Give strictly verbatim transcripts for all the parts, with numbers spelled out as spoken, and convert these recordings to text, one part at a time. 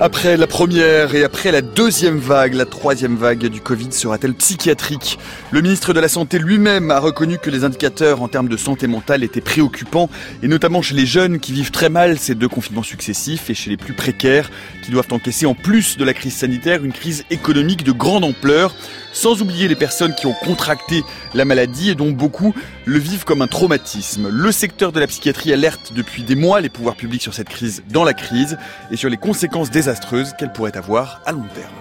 Après la première et après la deuxième vague, la troisième vague du Covid sera-t-elle psychiatrique ? Le ministre de la Santé lui-même a reconnu que les indicateurs en termes de santé mentale étaient préoccupants, et notamment chez les jeunes qui vivent très mal ces deux confinements successifs et chez les plus précaires qui doivent encaisser en plus de la crise sanitaire une crise économique de grande ampleur, sans oublier les personnes qui ont contracté la maladie et dont beaucoup le vivent comme un traumatisme. Le secteur de la psychiatrie alerte depuis des mois les pouvoirs publics sur cette crise dans la crise et sur les conséquences désastreuses qu'elle pourrait avoir à long terme.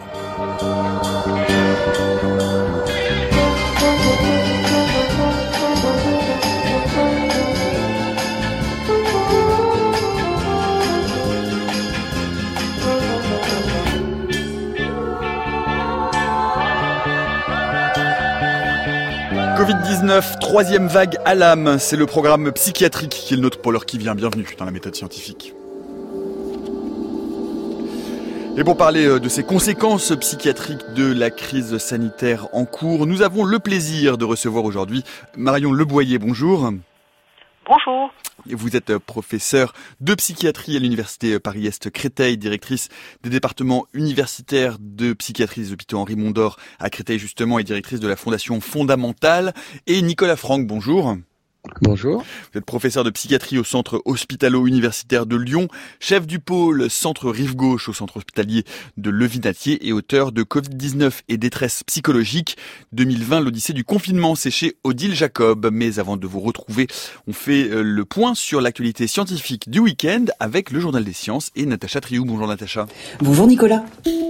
covid dix-neuf, troisième vague à l'âme, c'est le programme psychiatrique qui est le nôtre pour l'heure qui vient. Bienvenue dans la méthode scientifique. Et pour parler de ces conséquences psychiatriques de la crise sanitaire en cours, nous avons le plaisir de recevoir aujourd'hui Marion Leboyer. Bonjour. Bonjour. Vous êtes professeure de psychiatrie à l'université Paris-Est Créteil, directrice des départements universitaires de psychiatrie des hôpitaux Henri Mondor à Créteil justement et directrice de la Fondation Fondamentale. Et Nicolas Franck, bonjour. Bonjour. Vous êtes professeur de psychiatrie au centre hospitalo-universitaire de Lyon, chef du pôle centre Rive-Gauche au centre hospitalier de Levinatier et auteur de covid dix-neuf et détresse psychologique deux mille vingt, l'Odyssée du confinement, c'est chez Odile Jacob. Mais avant de vous retrouver, on fait le point sur l'actualité scientifique du week-end avec le Journal des Sciences et Natacha Triou. Bonjour Natacha. Bonjour Nicolas.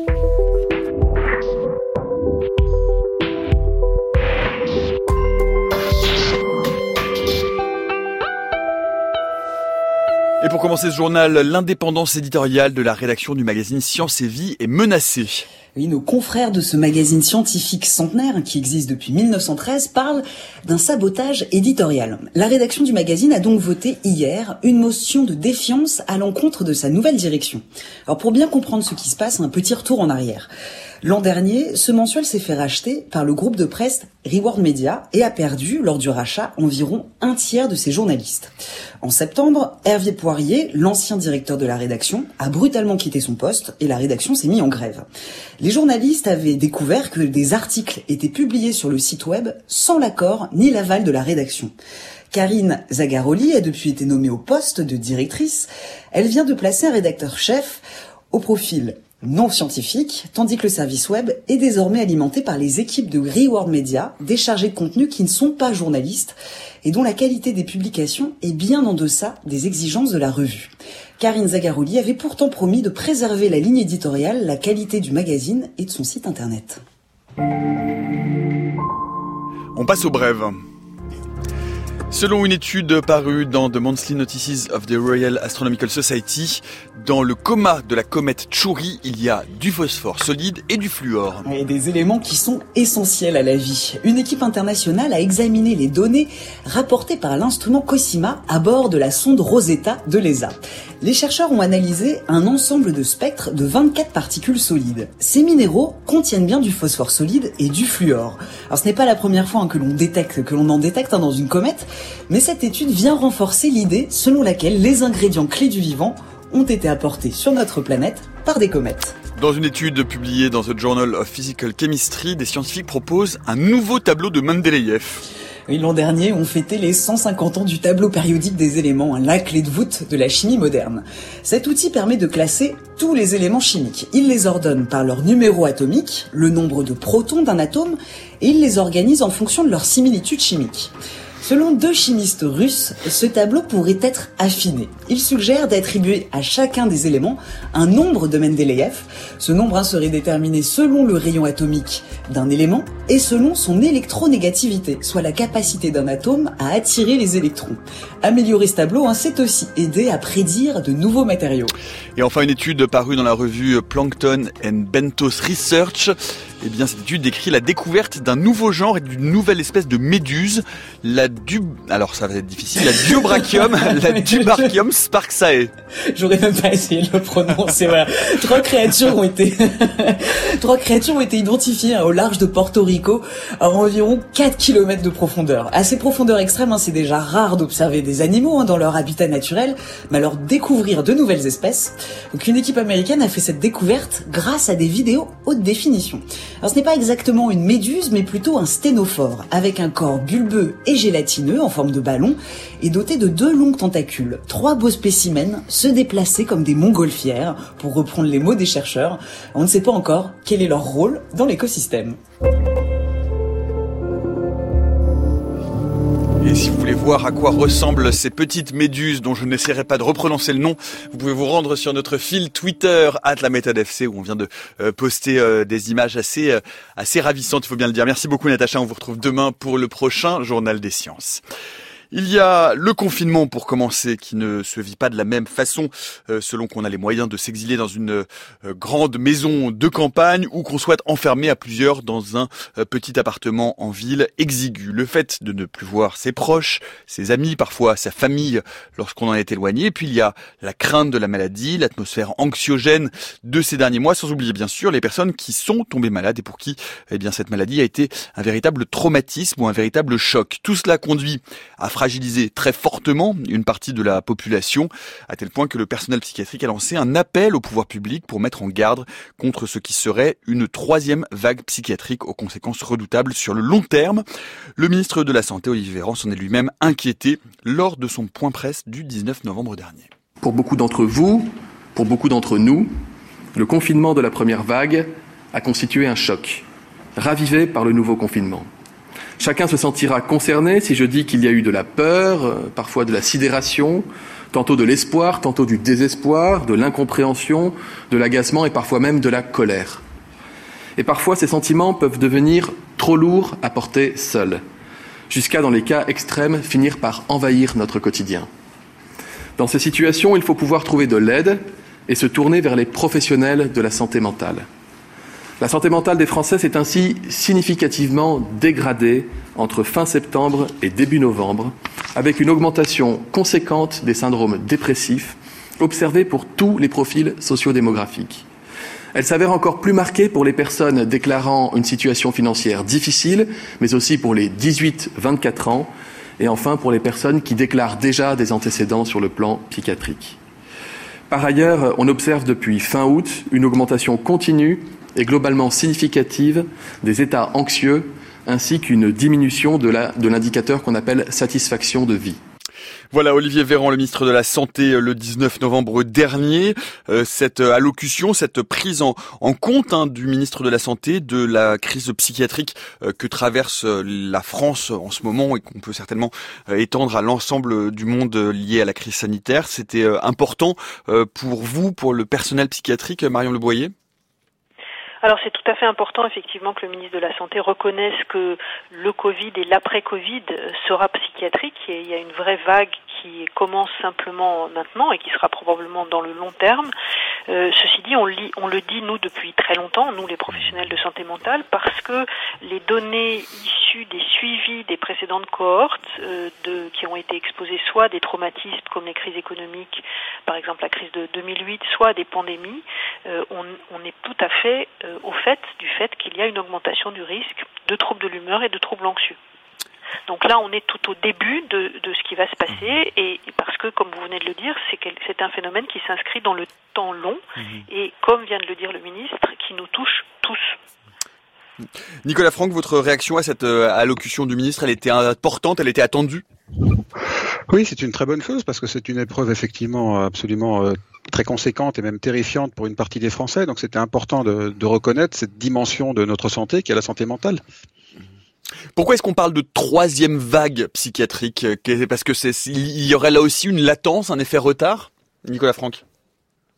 Et pour commencer ce journal, l'indépendance éditoriale de la rédaction du magazine Science et Vie est menacée. Oui, nos confrères de ce magazine scientifique centenaire, qui existe depuis mille neuf cent treize, parlent d'un sabotage éditorial. La rédaction du magazine a donc voté hier une motion de défiance à l'encontre de sa nouvelle direction. Alors pour bien comprendre ce qui se passe, un petit retour en arrière. L'an dernier, ce mensuel s'est fait racheter par le groupe de presse Reward Media et a perdu, lors du rachat, environ un tiers de ses journalistes. En septembre, Hervé Poirier, l'ancien directeur de la rédaction, a brutalement quitté son poste et la rédaction s'est mise en grève. Les journalistes avaient découvert que des articles étaient publiés sur le site web sans l'accord ni l'aval de la rédaction. Karine Zagaroli a depuis été nommée au poste de directrice. Elle vient de placer un rédacteur-chef au profil non scientifique, tandis que le service web est désormais alimenté par les équipes de Reward Media, des chargés de contenu qui ne sont pas journalistes et dont la qualité des publications est bien en deçà des exigences de la revue. Karine Zagaroli avait pourtant promis de préserver la ligne éditoriale, la qualité du magazine et de son site internet. On passe aux brèves. Selon une étude parue dans The Monthly Notices of the Royal Astronomical Society, dans le coma de la comète Chury, il y a du phosphore solide et du fluor. Et des éléments qui sont essentiels à la vie. Une équipe internationale a examiné les données rapportées par l'instrument COSIMA à bord de la sonde Rosetta de l'E S A. Les chercheurs ont analysé un ensemble de spectres de vingt-quatre particules solides. Ces minéraux contiennent bien du phosphore solide et du fluor. Alors ce n'est pas la première fois hein, que l'on détecte, que l'on en détecte hein, dans une comète, mais cette étude vient renforcer l'idée selon laquelle les ingrédients clés du vivant ont été apportés sur notre planète par des comètes. Dans une étude publiée dans The Journal of Physical Chemistry, des scientifiques proposent un nouveau tableau de Mendeleïev. Oui, l'an dernier, on fêtait les cent cinquante ans du tableau périodique des éléments, la clé de voûte de la chimie moderne. Cet outil permet de classer tous les éléments chimiques. Il les ordonne par leur numéro atomique, le nombre de protons d'un atome, et il les organise en fonction de leur similitude chimique. Selon deux chimistes russes, ce tableau pourrait être affiné. Il suggère d'attribuer à chacun des éléments un nombre de Mendeleïev. Ce nombre hein, serait déterminé selon le rayon atomique d'un élément et selon son électronégativité, soit la capacité d'un atome à attirer les électrons. Améliorer ce tableau, hein, c'est aussi aider à prédire de nouveaux matériaux. Et enfin, une étude parue dans la revue Plankton and Bentos Research Eh bien, cette étude décrit la découverte d'un nouveau genre et d'une nouvelle espèce de méduse, la du... Alors, ça va être difficile, la Duobrachium, la Duobrachium sparksae. J'aurais même pas essayé de le prononcer, voilà. Trois créatures ont été, trois créatures ont été identifiées au large de Porto Rico, à environ quatre kilomètres de profondeur. À ces profondeurs extrêmes, hein, c'est déjà rare d'observer des animaux hein, dans leur habitat naturel, mais alors découvrir de nouvelles espèces. Donc, une équipe américaine a fait cette découverte grâce à des vidéos haute définition. Alors, ce n'est pas exactement une méduse, mais plutôt un sténophore, avec un corps bulbeux et gélatineux en forme de ballon, et doté de deux longs tentacules. Trois beaux spécimens se déplaçaient comme des montgolfières, pour reprendre les mots des chercheurs. On ne sait pas encore quel est leur rôle dans l'écosystème. Et si vous voulez voir à quoi ressemblent ces petites méduses dont je n'essaierai pas de reprononcer le nom, vous pouvez vous rendre sur notre fil Twitter arobase la méthode F C où on vient de euh, poster euh, des images assez euh, assez ravissantes, il faut bien le dire. Merci beaucoup Natacha, on vous retrouve demain pour le prochain Journal des Sciences. Il y a le confinement pour commencer qui ne se vit pas de la même façon euh, selon qu'on a les moyens de s'exiler dans une euh, grande maison de campagne ou qu'on soit enfermé à plusieurs dans un euh, petit appartement en ville exigu. Le fait de ne plus voir ses proches, ses amis, parfois sa famille lorsqu'on en est éloigné. Et puis il y a la crainte de la maladie, l'atmosphère anxiogène de ces derniers mois, sans oublier bien sûr les personnes qui sont tombées malades et pour qui eh bien cette maladie a été un véritable traumatisme ou un véritable choc. Tout cela conduit à fragiliser très fortement une partie de la population, à tel point que le personnel psychiatrique a lancé un appel au pouvoir public pour mettre en garde contre ce qui serait une troisième vague psychiatrique aux conséquences redoutables sur le long terme. Le ministre de la Santé, Olivier Véran, s'en est lui-même inquiété lors de son point presse du dix-neuf novembre dernier. Pour beaucoup d'entre vous, pour beaucoup d'entre nous, le confinement de la première vague a constitué un choc, ravivé par le nouveau confinement. Chacun se sentira concerné si je dis qu'il y a eu de la peur, parfois de la sidération, tantôt de l'espoir, tantôt du désespoir, de l'incompréhension, de l'agacement et parfois même de la colère. Et parfois ces sentiments peuvent devenir trop lourds à porter seuls, jusqu'à dans les cas extrêmes finir par envahir notre quotidien. Dans ces situations, il faut pouvoir trouver de l'aide et se tourner vers les professionnels de la santé mentale. La santé mentale des Français s'est ainsi significativement dégradée entre fin septembre et début novembre, avec une augmentation conséquente des syndromes dépressifs observés pour tous les profils sociodémographiques. Elle s'avère encore plus marquée pour les personnes déclarant une situation financière difficile, mais aussi pour les dix-huit à vingt-quatre ans, et enfin pour les personnes qui déclarent déjà des antécédents sur le plan psychiatrique. Par ailleurs, on observe depuis fin août une augmentation continue et globalement significative des états anxieux, ainsi qu'une diminution de, la, de l'indicateur qu'on appelle satisfaction de vie. Voilà Olivier Véran, le ministre de la Santé, le dix-neuf novembre dernier. Euh, cette allocution, cette prise en, en compte hein, du ministre de la Santé de la crise psychiatrique euh, que traverse la France en ce moment et qu'on peut certainement euh, étendre à l'ensemble du monde lié à la crise sanitaire. C'était euh, important euh, pour vous, pour le personnel psychiatrique, Marion Leboyer ? Alors c'est tout à fait important effectivement que le ministre de la Santé reconnaisse que le Covid et l'après-Covid sera psychiatrique et il y a une vraie vague qui commence simplement maintenant et qui sera probablement dans le long terme. Euh, ceci dit, on, lit, on le dit nous depuis très longtemps, nous les professionnels de santé mentale, parce que les données issues des suivis des précédentes cohortes euh, de, qui ont été exposées soit à des traumatismes comme les crises économiques, par exemple la crise de deux mille huit, soit à des pandémies, euh, on, on est tout à fait euh, au fait du fait qu'il y a une augmentation du risque de troubles de l'humeur et de troubles anxieux. Donc là, on est tout au début de, de ce qui va se passer, et parce que, comme vous venez de le dire, c'est, que, c'est un phénomène qui s'inscrit dans le temps long, mmh. et comme vient de le dire le ministre, qui nous touche tous. Nicolas Franck, votre réaction à cette euh, allocution du ministre, elle était importante, elle était attendue ? Oui, c'est une très bonne chose, parce que c'est une épreuve effectivement absolument euh, très conséquente et même terrifiante pour une partie des Français, donc c'était important de, de reconnaître cette dimension de notre santé qui est la santé mentale. Pourquoi est-ce qu'on parle de troisième vague psychiatrique ? Parce que c'est, il y aurait là aussi une latence, un effet retard ? Nicolas Franck.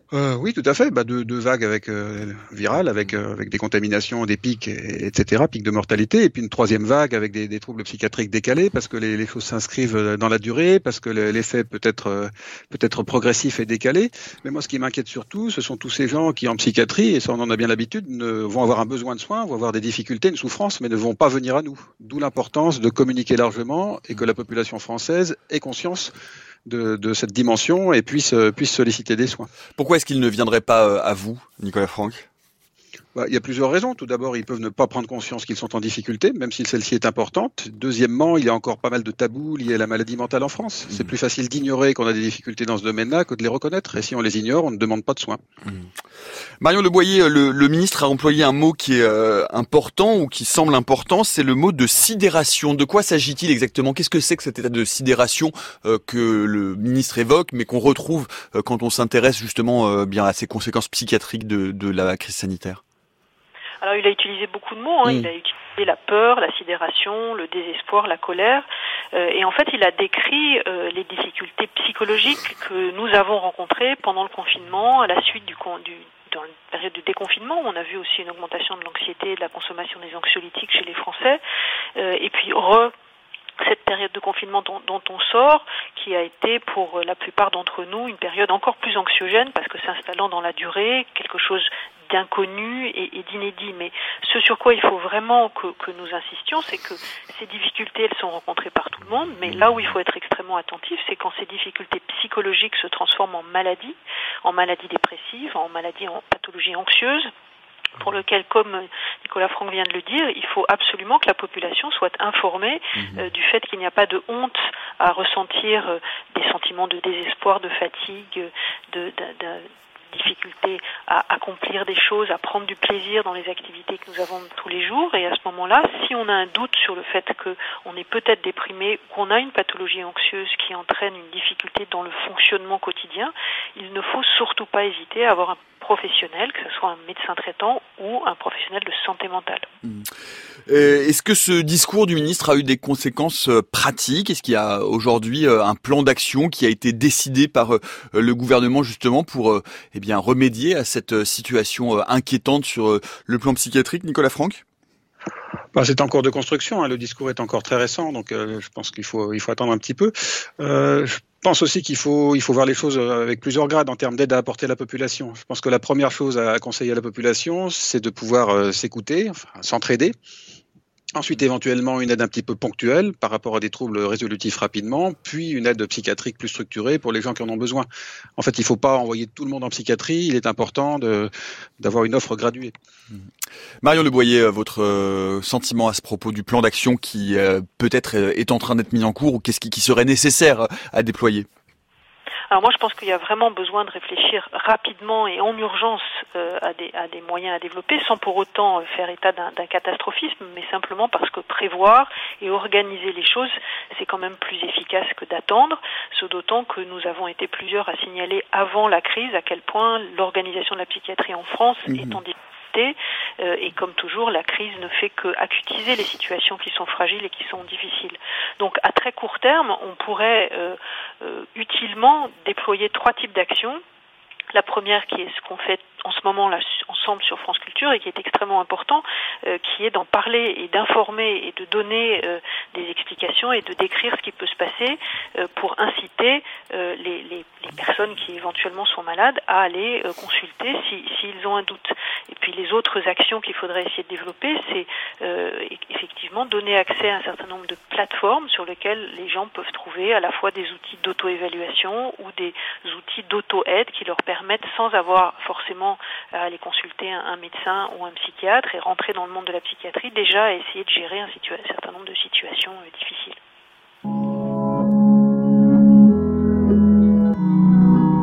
Euh, oui, tout à fait. Bah, deux, deux vagues avec euh, virales, avec euh, avec des contaminations, des pics, et, etc., pics de mortalité, et puis une troisième vague avec des, des troubles psychiatriques décalés, parce que les, les choses s'inscrivent dans la durée, parce que l'effet peut être euh, peut être progressif et décalé. Mais moi, ce qui m'inquiète surtout, ce sont tous ces gens qui, en psychiatrie, et ça on en a bien l'habitude, ne, vont avoir un besoin de soins, vont avoir des difficultés, une souffrance, mais ne vont pas venir à nous. D'où l'importance de communiquer largement et que la population française ait conscience De, de cette dimension et puisse, puisse solliciter des soins. Pourquoi est-ce qu'ils ne viendraient pas à vous, Nicolas Franck ? Bah, il y a plusieurs raisons. Tout d'abord, ils peuvent ne pas prendre conscience qu'ils sont en difficulté, même si celle-ci est importante. Deuxièmement, il y a encore pas mal de tabous liés à la maladie mentale en France. Mmh. C'est plus facile d'ignorer qu'on a des difficultés dans ce domaine-là que de les reconnaître. Et si on les ignore, on ne demande pas de soins. Mmh. Marion Leboyer, le, le ministre a employé un mot qui est euh, important ou qui semble important, c'est le mot de sidération. De quoi s'agit-il exactement ? Qu'est-ce que c'est que cet état de sidération euh, que le ministre évoque, mais qu'on retrouve euh, quand on s'intéresse justement euh, bien à ces conséquences psychiatriques de, de la crise sanitaire ? Alors il a utilisé beaucoup de mots, hein. mmh. il a utilisé la peur, la sidération, le désespoir, la colère, euh, et en fait il a décrit euh, les difficultés psychologiques que nous avons rencontrées pendant le confinement, à la suite du, du dans la période du déconfinement, où on a vu aussi une augmentation de l'anxiété et de la consommation des anxiolytiques chez les Français, euh, et puis re cette période de confinement dont, dont on sort, qui a été pour la plupart d'entre nous une période encore plus anxiogène, parce que s'installant dans la durée, quelque chose d'inconnu et, et d'inédit. Mais ce sur quoi il faut vraiment que, que nous insistions, c'est que ces difficultés, elles sont rencontrées par tout le monde, mais là où il faut être extrêmement attentif, c'est quand ces difficultés psychologiques se transforment en maladie, en maladie dépressive, en maladie, en pathologie anxieuse, pour lequel, comme Nicolas Franck vient de le dire, il faut absolument que la population soit informée euh, du fait qu'il n'y a pas de honte à ressentir euh, des sentiments de désespoir, de fatigue, de, de, de difficulté à accomplir des choses, à prendre du plaisir dans les activités que nous avons tous les jours. Et à ce moment-là, si on a un doute sur le fait qu'on est peut-être déprimé, qu'on a une pathologie anxieuse qui entraîne une difficulté dans le fonctionnement quotidien, il ne faut surtout pas hésiter à avoir un professionnel, que ce soit un médecin traitant ou un professionnel de santé mentale. Mmh. Euh, est-ce que ce discours du ministre a eu des conséquences euh, pratiques ? Est-ce qu'il y a aujourd'hui euh, un plan d'action qui a été décidé par euh, le gouvernement justement pour euh, eh bien remédier à cette euh, situation euh, inquiétante sur euh, le plan psychiatrique, Nicolas Franck ? Bah, c'est en cours de construction, hein. Le discours est encore très récent, donc euh, je pense qu'il faut, il faut attendre un petit peu. Euh, je pense aussi qu'il faut, il faut voir les choses avec plusieurs grades en termes d'aide à apporter à la population. Je pense que la première chose à conseiller à la population, c'est de pouvoir euh, s'écouter, enfin, s'entraider. Ensuite, éventuellement, une aide un petit peu ponctuelle par rapport à des troubles résolutifs rapidement, puis une aide psychiatrique plus structurée pour les gens qui en ont besoin. En fait, il ne faut pas envoyer tout le monde en psychiatrie, il est important de, d'avoir une offre graduée. Marion Leboyer, votre euh, sentiment à ce propos du plan d'action qui euh, peut-être est en train d'être mis en cours ou qu'est-ce qui, qui serait nécessaire à déployer ? Alors moi, je pense qu'il y a vraiment besoin de réfléchir rapidement et en urgence euh, à, des, à des moyens à développer, sans pour autant euh, faire état d'un, d'un catastrophisme, mais simplement parce que prévoir et organiser les choses, c'est quand même plus efficace que d'attendre, ce d'autant que nous avons été plusieurs à signaler avant la crise à quel point l'organisation de la psychiatrie en France mmh. est en difficulté. Euh, et comme toujours, la crise ne fait qu'acutiser les situations qui sont fragiles et qui sont difficiles. Donc à très court terme, on pourrait euh, euh, utilement déployer trois types d'actions. La première qui est ce qu'on fait en ce moment là ensemble sur France Culture et qui est extrêmement important, euh, qui est d'en parler et d'informer et de donner euh, des explications et de décrire ce qui peut se passer euh, pour inciter euh, les, les, les personnes qui éventuellement sont malades à aller euh, consulter si, s'ils ont un doute. Et puis les autres actions qu'il faudrait essayer de développer, c'est euh, effectivement donner accès à un certain nombre de plateformes sur lesquelles les gens peuvent trouver à la fois des outils d'auto-évaluation ou des outils d'auto-aide qui leur permettent, sans avoir forcément à aller consulter un, un médecin ou un psychiatre et rentrer dans le monde de la psychiatrie, déjà à essayer de gérer un, situa- un certain nombre de situations euh, difficiles.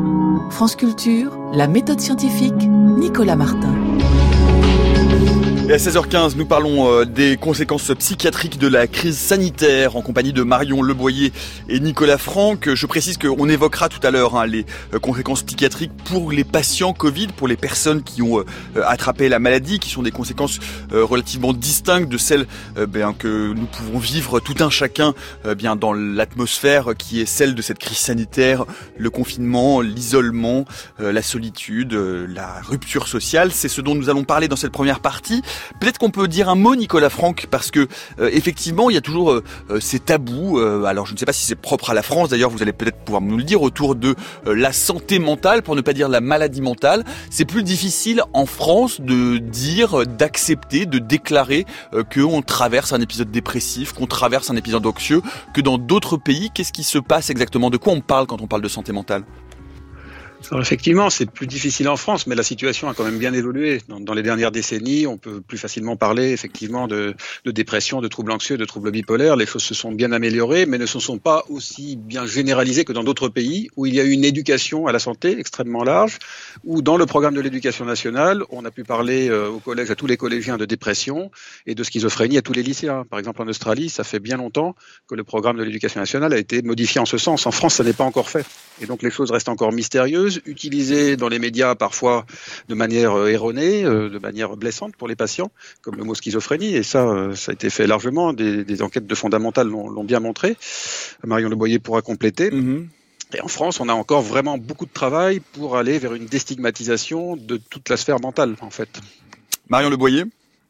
France Culture, la méthode scientifique, Nicolas Martin. Et à seize heures quinze, nous parlons euh, des conséquences psychiatriques de la crise sanitaire en compagnie de Marion Leboyer et Nicolas Franck. Je précise qu'on évoquera tout à l'heure hein, les euh, conséquences psychiatriques pour les patients Covid, pour les personnes qui ont euh, attrapé la maladie, qui sont des conséquences euh, relativement distinctes de celles euh, bien, que nous pouvons vivre tout un chacun euh, bien dans l'atmosphère qui est celle de cette crise sanitaire, le confinement, l'isolement, euh, la solitude, euh, la rupture sociale. C'est ce dont nous allons parler dans cette première partie. Peut-être qu'on peut dire un mot, Nicolas Franck, parce que euh, effectivement, il y a toujours euh, ces tabous. Euh, alors, je ne sais pas si c'est propre à la France. D'ailleurs, vous allez peut-être pouvoir nous le dire autour de euh, la santé mentale, pour ne pas dire la maladie mentale. C'est plus difficile en France de dire, d'accepter, de déclarer euh, qu'on traverse un épisode dépressif, qu'on traverse un épisode anxieux, que dans d'autres pays. Qu'est-ce qui se passe exactement? De quoi on parle quand on parle de santé mentale? Alors effectivement, c'est plus difficile en France, mais la situation a quand même bien évolué. Dans, dans les dernières décennies, on peut plus facilement parler effectivement de, de dépression, de troubles anxieux, de troubles bipolaires. Les choses se sont bien améliorées, mais ne se sont pas aussi bien généralisées que dans d'autres pays où il y a eu une éducation à la santé extrêmement large, où dans le programme de l'éducation nationale, on a pu parler euh, au collège à tous les collégiens de dépression et de schizophrénie à tous les lycéens. Par exemple, en Australie, ça fait bien longtemps que le programme de l'éducation nationale a été modifié en ce sens. En France, ça n'est pas encore fait. Et donc les choses restent encore mystérieuses, utilisées dans les médias parfois de manière euh, erronée, euh, de manière blessante pour les patients, comme le mot schizophrénie, et ça, euh, ça a été fait largement, des, des enquêtes de fondamentales l'ont, l'ont bien montré. Marion Leboyer pourra compléter. Mm-hmm. Et en France, on a encore vraiment beaucoup de travail pour aller vers une déstigmatisation de toute la sphère mentale, en fait. Marion Leboyer ?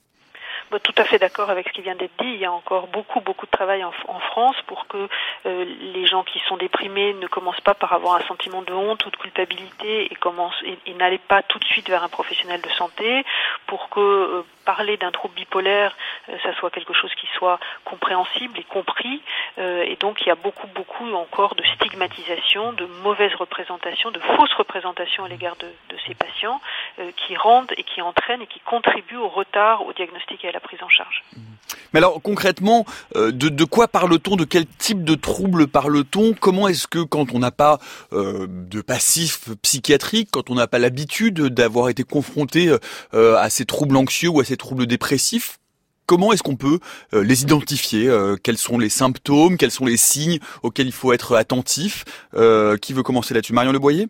Tout à fait d'accord avec ce qui vient d'être dit. Il y a encore beaucoup, beaucoup de travail en, en France pour que euh, les gens qui sont déprimés ne commencent pas par avoir un sentiment de honte ou de culpabilité et, commencent, et, et n'aillent pas tout de suite vers un professionnel de santé, pour que euh, parler d'un trouble bipolaire, euh, ça soit quelque chose qui soit compréhensible et compris. Euh, et donc, il y a beaucoup, beaucoup encore de stigmatisation, de mauvaises représentations, de fausses représentations à l'égard de, de ces patients euh, qui rendent et qui entraînent et qui contribuent au retard au diagnostic et à la prise en charge. Mais alors concrètement, euh, de, de quoi parle-t-on? De quel type de trouble parle-t-on? Comment est-ce que quand on n'a pas euh, de passif psychiatrique, quand on n'a pas l'habitude d'avoir été confronté euh, à ces troubles anxieux ou à ces troubles dépressifs, comment est-ce qu'on peut euh, les identifier? euh, Quels sont les symptômes? Quels sont les signes auxquels il faut être attentif? euh, Qui veut commencer là-dessus? Marion Leboyer?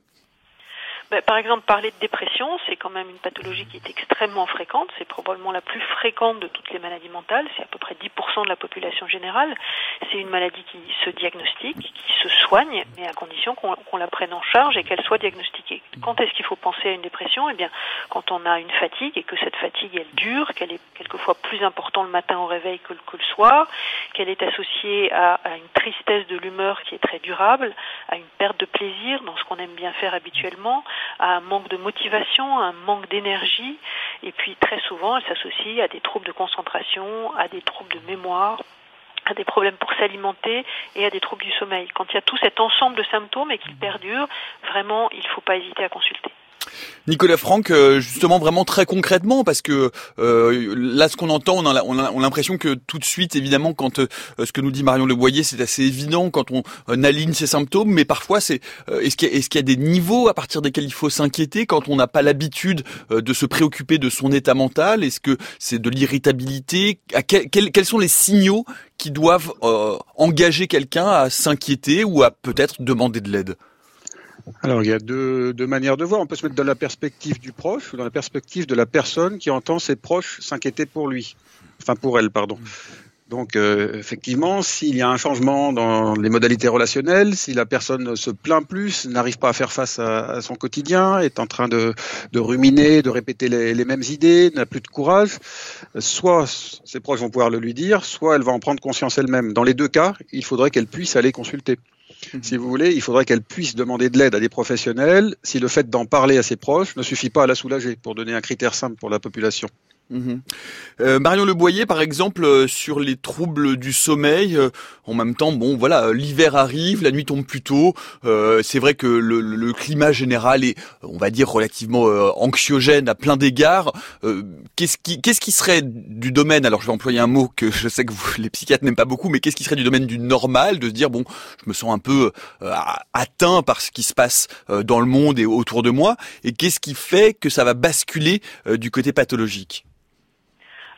Par exemple, parler de dépression, c'est quand même une pathologie qui est extrêmement fréquente. C'est probablement la plus fréquente de toutes les maladies mentales. C'est à peu près dix pour cent de la population générale. C'est une maladie qui se diagnostique, qui se soigne, mais à condition qu'on, qu'on la prenne en charge et qu'elle soit diagnostiquée. Quand est-ce qu'il faut penser à une dépression? Eh bien, quand on a une fatigue et que cette fatigue, elle dure, qu'elle est quelquefois plus importante le matin au réveil que le, que le soir, qu'elle est associée à, à une tristesse de l'humeur qui est très durable, à une perte de plaisir dans ce qu'on aime bien faire habituellement, à un manque de motivation, à un manque d'énergie, et puis très souvent elle s'associe à des troubles de concentration, à des troubles de mémoire, à des problèmes pour s'alimenter et à des troubles du sommeil. Quand il y a tout cet ensemble de symptômes et qu'ils perdurent, vraiment il ne faut pas hésiter à consulter. Nicolas Franck, justement vraiment très concrètement, parce que euh, là ce qu'on entend, on a, on a, on a l'impression que tout de suite, évidemment, quand euh, ce que nous dit Marion Leboyer, c'est assez évident quand on euh, aligne ces symptômes, mais parfois c'est euh, est-ce qu'il y a, est-ce qu'il y a des niveaux à partir desquels il faut s'inquiéter quand on n'a pas l'habitude euh, de se préoccuper de son état mental? Est-ce que c'est de l'irritabilité? À quel, quel, quels sont les signaux qui doivent euh, engager quelqu'un à s'inquiéter ou à peut-être demander de l'aide? Alors, il y a deux, deux manières de voir. On peut se mettre dans la perspective du proche ou dans la perspective de la personne qui entend ses proches s'inquiéter pour lui. Enfin, pour elle, pardon. Donc, euh, effectivement, s'il y a un changement dans les modalités relationnelles, si la personne se plaint plus, n'arrive pas à faire face à, à son quotidien, est en train de, de ruminer, de répéter les, les mêmes idées, n'a plus de courage, soit ses proches vont pouvoir le lui dire, soit elle va en prendre conscience elle-même. Dans les deux cas, il faudrait qu'elle puisse aller consulter. Si vous voulez, il faudrait qu'elle puisse demander de l'aide à des professionnels si le fait d'en parler à ses proches ne suffit pas à la soulager, pour donner un critère simple pour la population. Mmh. Euh, Marion Leboyer, par exemple, euh, sur les troubles du sommeil, euh, en même temps, bon, voilà, euh, l'hiver arrive, la nuit tombe plus tôt. Euh, c'est vrai que le, le climat général est, on va dire, relativement euh, anxiogène à plein d'égards. Euh, qu'est-ce qui, qu'est-ce qui serait du domaine, alors je vais employer un mot que je sais que vous, les psychiatres n'aiment pas beaucoup, mais qu'est-ce qui serait du domaine du normal, de se dire, bon, je me sens un peu euh, atteint par ce qui se passe euh, dans le monde et autour de moi, et qu'est-ce qui fait que ça va basculer euh, du côté pathologique?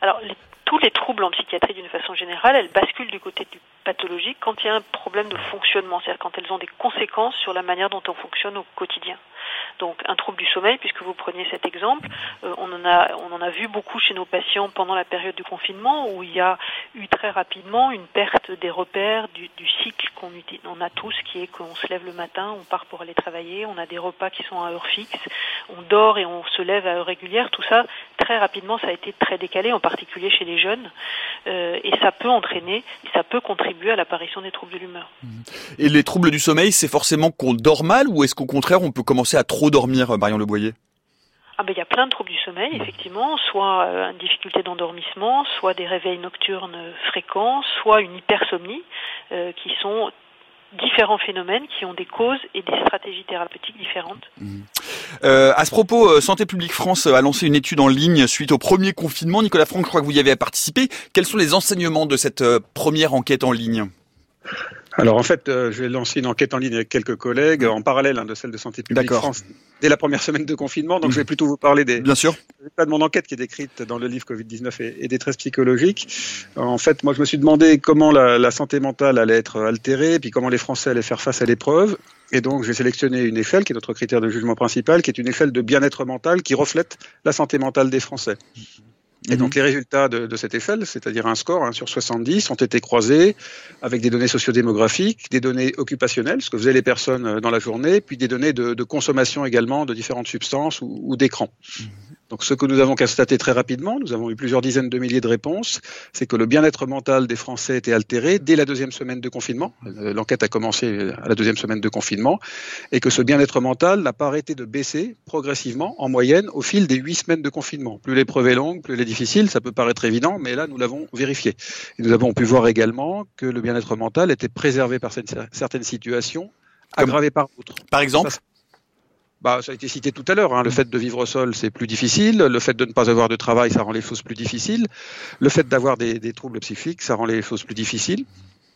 Alors, les, tous les troubles en psychiatrie, d'une façon générale, elles basculent du côté du pathologique quand il y a un problème de fonctionnement, c'est-à-dire quand elles ont des conséquences sur la manière dont on fonctionne au quotidien. Donc un trouble du sommeil, puisque vous preniez cet exemple, euh, on en a on en a vu beaucoup chez nos patients pendant la période du confinement, où il y a eu très rapidement une perte des repères du, du cycle qu'on utilise, on a tous, qui est qu'on se lève le matin, on part pour aller travailler, on a des repas qui sont à heure fixe, on dort et on se lève à heure régulière. Tout ça, très rapidement, ça a été très décalé, en particulier chez les jeunes, euh, et ça peut entraîner, ça peut contribuer à l'apparition des troubles de l'humeur. Et les troubles du sommeil, c'est forcément qu'on dort mal, ou est-ce qu'au contraire on peut commencer à trop dormir, Marion Le Boyer? Ah ben, il y a plein de troubles du sommeil, effectivement, soit euh, une difficulté d'endormissement, soit des réveils nocturnes fréquents, soit une hypersomnie, euh, qui sont différents phénomènes qui ont des causes et des stratégies thérapeutiques différentes. Mmh. Euh, à ce propos, Santé publique France a lancé une étude en ligne suite au premier confinement. Nicolas Franck, je crois que vous y avez participé. Quels sont les enseignements de cette première enquête en ligne ? Alors en fait, euh, je vais lancer une enquête en ligne avec quelques collègues, en parallèle hein, de celle de Santé publique D'accord. France, dès la première semaine de confinement. Donc mmh. je vais plutôt vous parler des Bien sûr. résultats de mon enquête qui est décrite dans le livre covid dix-neuf et, et détresse psychologique. En fait, moi je me suis demandé comment la, la santé mentale allait être altérée, puis comment les Français allaient faire face à l'épreuve. Et donc j'ai sélectionné une échelle qui est notre critère de jugement principal, qui est une échelle de bien-être mental qui reflète la santé mentale des Français. Et donc les résultats de, de cette échelle, c'est-à-dire un score hein, sur soixante-dix, ont été croisés avec des données sociodémographiques, des données occupationnelles, ce que faisaient les personnes dans la journée, puis des données de, de consommation également de différentes substances ou, ou d'écrans. Donc ce que nous avons constaté très rapidement, nous avons eu plusieurs dizaines de milliers de réponses, c'est que le bien-être mental des Français était altéré dès la deuxième semaine de confinement. L'enquête a commencé à la deuxième semaine de confinement, et que ce bien-être mental n'a pas arrêté de baisser progressivement, en moyenne, au fil des huit semaines de confinement. Plus l'épreuve est longue, plus elle est difficile, ça peut paraître évident, mais là nous l'avons vérifié. Et nous avons pu voir également que le bien-être mental était préservé par certaines situations, aggravé par d'autres. Par exemple ça, Bah, ça a été cité tout à l'heure, hein. Le fait de vivre seul, c'est plus difficile. Le fait de ne pas avoir de travail, ça rend les choses plus difficiles. Le fait d'avoir des, des troubles psychiques, ça rend les choses plus difficiles.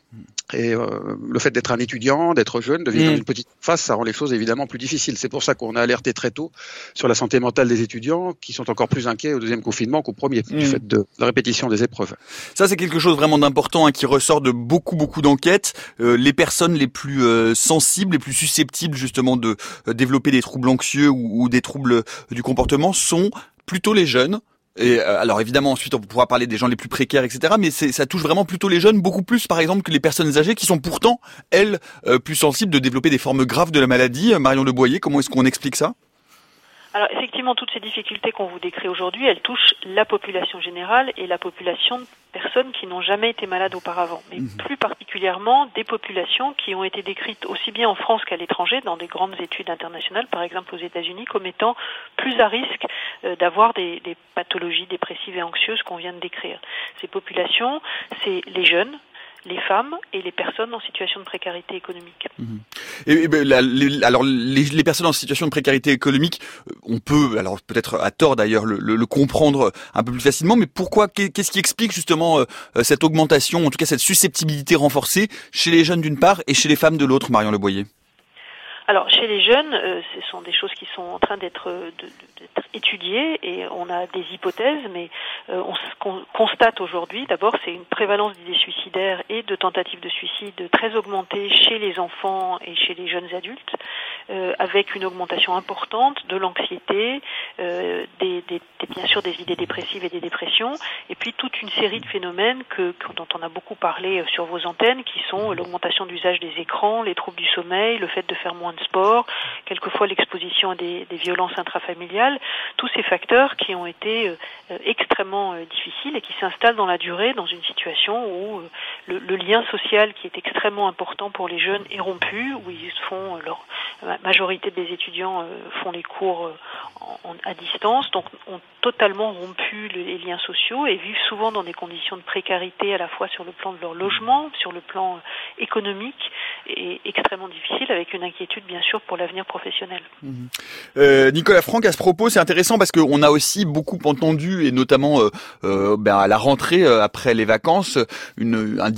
Et euh, le fait d'être un étudiant, d'être jeune, de vivre mmh. dans une petite face, ça rend les choses évidemment plus difficiles. C'est pour ça qu'on a alerté très tôt sur la santé mentale des étudiants, qui sont encore plus inquiets au deuxième confinement qu'au premier, mmh. du fait de la répétition des épreuves. Ça, c'est quelque chose vraiment d'important hein, qui ressort de beaucoup, beaucoup d'enquêtes. Euh, les personnes les plus euh, sensibles, les plus susceptibles justement de euh, développer des troubles anxieux ou, ou des troubles euh, du comportement sont plutôt les jeunes. Et euh, alors évidemment ensuite on pourra parler des gens les plus précaires, et cetera. Mais c'est, ça touche vraiment plutôt les jeunes, beaucoup plus par exemple que les personnes âgées qui sont pourtant elles euh, plus sensibles de développer des formes graves de la maladie. Marion Le Boyer, comment est-ce qu'on explique ça ? Alors effectivement, toutes ces difficultés qu'on vous décrit aujourd'hui, elles touchent la population générale et la population de personnes qui n'ont jamais été malades auparavant, mais mmh. plus particulièrement des populations qui ont été décrites aussi bien en France qu'à l'étranger, dans des grandes études internationales, par exemple aux États-Unis, comme étant plus à risque euh, d'avoir des, des pathologies dépressives et anxieuses qu'on vient de décrire. Ces populations, c'est les jeunes, les femmes et les personnes en situation de précarité économique. Mmh. Et, et ben, la, les, alors les, les personnes en situation de précarité économique, on peut, alors peut-être à tort d'ailleurs, le, le, le comprendre un peu plus facilement, mais pourquoi, qu'est-ce qui explique justement euh, cette augmentation, en tout cas cette susceptibilité renforcée chez les jeunes d'une part et chez les femmes de l'autre, Marion Le Boyer ? Alors, chez les jeunes, euh, ce sont des choses qui sont en train d'être, de, d'être étudiées et on a des hypothèses, mais euh, on, ce qu'on constate aujourd'hui, d'abord, c'est une prévalence d'idées suicidaires et de tentatives de suicide très augmentée chez les enfants et chez les jeunes adultes, euh, avec une augmentation importante de l'anxiété, euh, des, des, des, bien sûr des idées dépressives et des dépressions, et puis toute une série de phénomènes que, que, dont on a beaucoup parlé sur vos antennes, qui sont l'augmentation d'usage des écrans, les troubles du sommeil, le fait de faire moins de sport, quelquefois l'exposition à des, des violences intrafamiliales, tous ces facteurs qui ont été euh, extrêmement euh, difficiles et qui s'installent dans la durée dans une situation où euh, le, le lien social qui est extrêmement important pour les jeunes est rompu, où ils font euh, leur la majorité des étudiants euh, font les cours euh, en, en, à distance, donc ont totalement rompu les, les liens sociaux et vivent souvent dans des conditions de précarité à la fois sur le plan de leur logement, sur le plan euh, économique, et extrêmement difficile, avec une inquiétude bien sûr pour l'avenir professionnel. Mmh. Euh, Nicolas Franck, à ce propos, c'est intéressant parce qu'on a aussi beaucoup entendu, et notamment euh, euh, ben à la rentrée euh, après les vacances, une, un,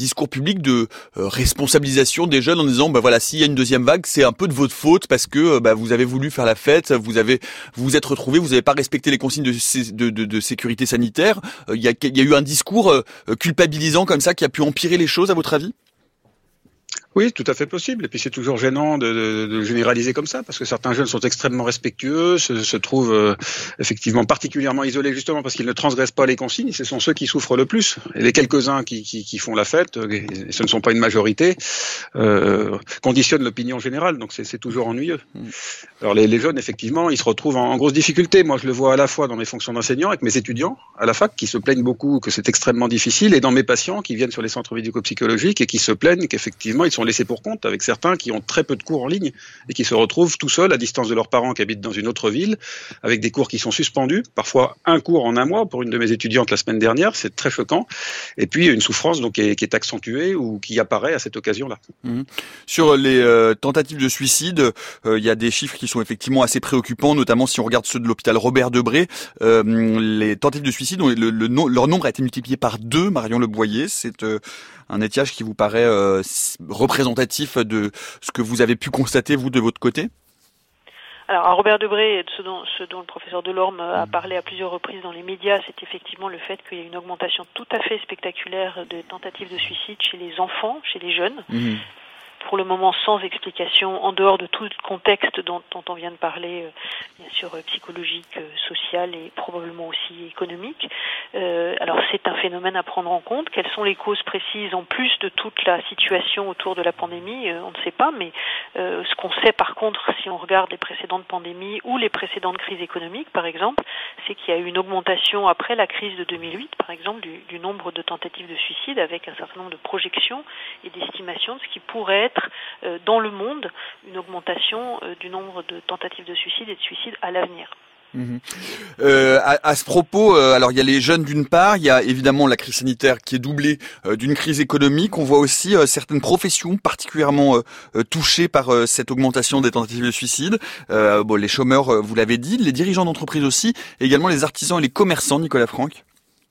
discours public de euh, responsabilisation des jeunes en disant bah voilà, s'il y a une deuxième vague, c'est un peu de votre faute parce que bah vous avez voulu faire la fête, vous avez vous vous êtes retrouvés, vous n'avez pas respecté les consignes de de, de, de sécurité sanitaire. Il euh, y a il y a eu un discours euh, culpabilisant comme ça qui a pu empirer les choses à votre avis? Oui, tout à fait possible. Et puis c'est toujours gênant de, de, de généraliser comme ça, parce que certains jeunes sont extrêmement respectueux, se, se trouvent euh, effectivement particulièrement isolés justement parce qu'ils ne transgressent pas les consignes. Ce sont ceux qui souffrent le plus. Et les quelques-uns qui, qui, qui font la fête, et ce ne sont pas une majorité, euh, conditionnent l'opinion générale. Donc c'est, c'est toujours ennuyeux. Alors les, les jeunes, effectivement, ils se retrouvent en, en grosse difficulté. Moi, je le vois à la fois dans mes fonctions d'enseignant, avec mes étudiants à la fac, qui se plaignent beaucoup que c'est extrêmement difficile, et dans mes patients qui viennent sur les centres médico-psychologiques et qui se plaignent qu'effectivement, ils sont laissés pour compte, avec certains qui ont très peu de cours en ligne et qui se retrouvent tout seuls à distance de leurs parents qui habitent dans une autre ville, avec des cours qui sont suspendus, parfois un cours en un mois pour une de mes étudiantes la semaine dernière, c'est très choquant, et puis une souffrance donc qui est, qui est accentuée ou qui apparaît à cette occasion-là. Mmh. Sur les euh, tentatives de suicide, il euh, y a des chiffres qui sont effectivement assez préoccupants, notamment si on regarde ceux de l'hôpital Robert Debré. Euh, les tentatives de suicide, le, le, le, leur nombre a été multiplié par deux, Marion Le Boyer, c'est euh, un étiage qui vous paraît euh, représentatif de ce que vous avez pu constater, vous, de votre côté? Alors, à Robert Debré, ce dont, ce dont le professeur Delorme a parlé à plusieurs reprises dans les médias, c'est effectivement le fait qu'il y a une augmentation tout à fait spectaculaire de tentatives de suicide chez les enfants, chez les jeunes. Mmh. Pour le moment sans explication, en dehors de tout le contexte dont, dont on vient de parler, euh, bien sûr euh, psychologique, euh, social et probablement aussi économique. Euh, alors c'est un phénomène à prendre en compte. Quelles sont les causes précises en plus de toute la situation autour de la pandémie? euh, On ne sait pas, mais euh, ce qu'on sait par contre, si on regarde les précédentes pandémies ou les précédentes crises économiques par exemple, c'est qu'il y a eu une augmentation après la crise de deux mille huit par exemple du, du nombre de tentatives de suicide, avec un certain nombre de projections et d'estimations de ce qui pourrait être dans le monde une augmentation du nombre de tentatives de suicide et de suicide à l'avenir. Mmh. Euh, à, à ce propos, euh, alors il y a les jeunes d'une part, il y a évidemment la crise sanitaire qui est doublée euh, d'une crise économique. On voit aussi euh, certaines professions particulièrement euh, touchées par euh, cette augmentation des tentatives de suicide. Euh, bon, les chômeurs, euh, vous l'avez dit, les dirigeants d'entreprise aussi, et également les artisans et les commerçants. Nicolas Franck.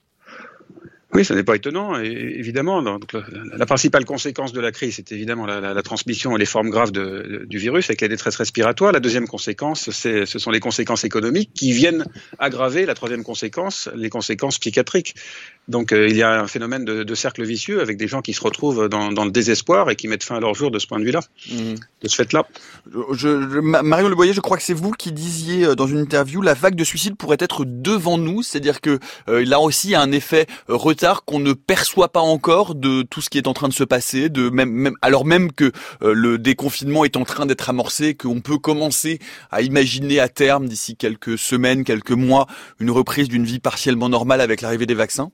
Oui, ça n'est pas étonnant, et évidemment. Donc, la, la principale conséquence de la crise, c'est évidemment la, la, la transmission et les formes graves de, de, du virus avec la détresse respiratoire. La deuxième conséquence, c'est, ce sont les conséquences économiques qui viennent aggraver la troisième conséquence, les conséquences psychiatriques. Donc, euh, il y a un phénomène de, de cercle vicieux avec des gens qui se retrouvent dans, dans le désespoir et qui mettent fin à leur jour de ce point de vue-là, mmh. de ce fait-là. Je, je, Marion Le Boyer, je crois que c'est vous qui disiez dans une interview, la vague de suicide pourrait être devant nous, c'est-à-dire que euh, là aussi il y a un effet euh, retard qu'on ne perçoit pas encore de tout ce qui est en train de se passer, de même, même alors même que euh, le déconfinement est en train d'être amorcé, qu'on peut commencer à imaginer à terme, d'ici quelques semaines, quelques mois, une reprise d'une vie partiellement normale avec l'arrivée des vaccins.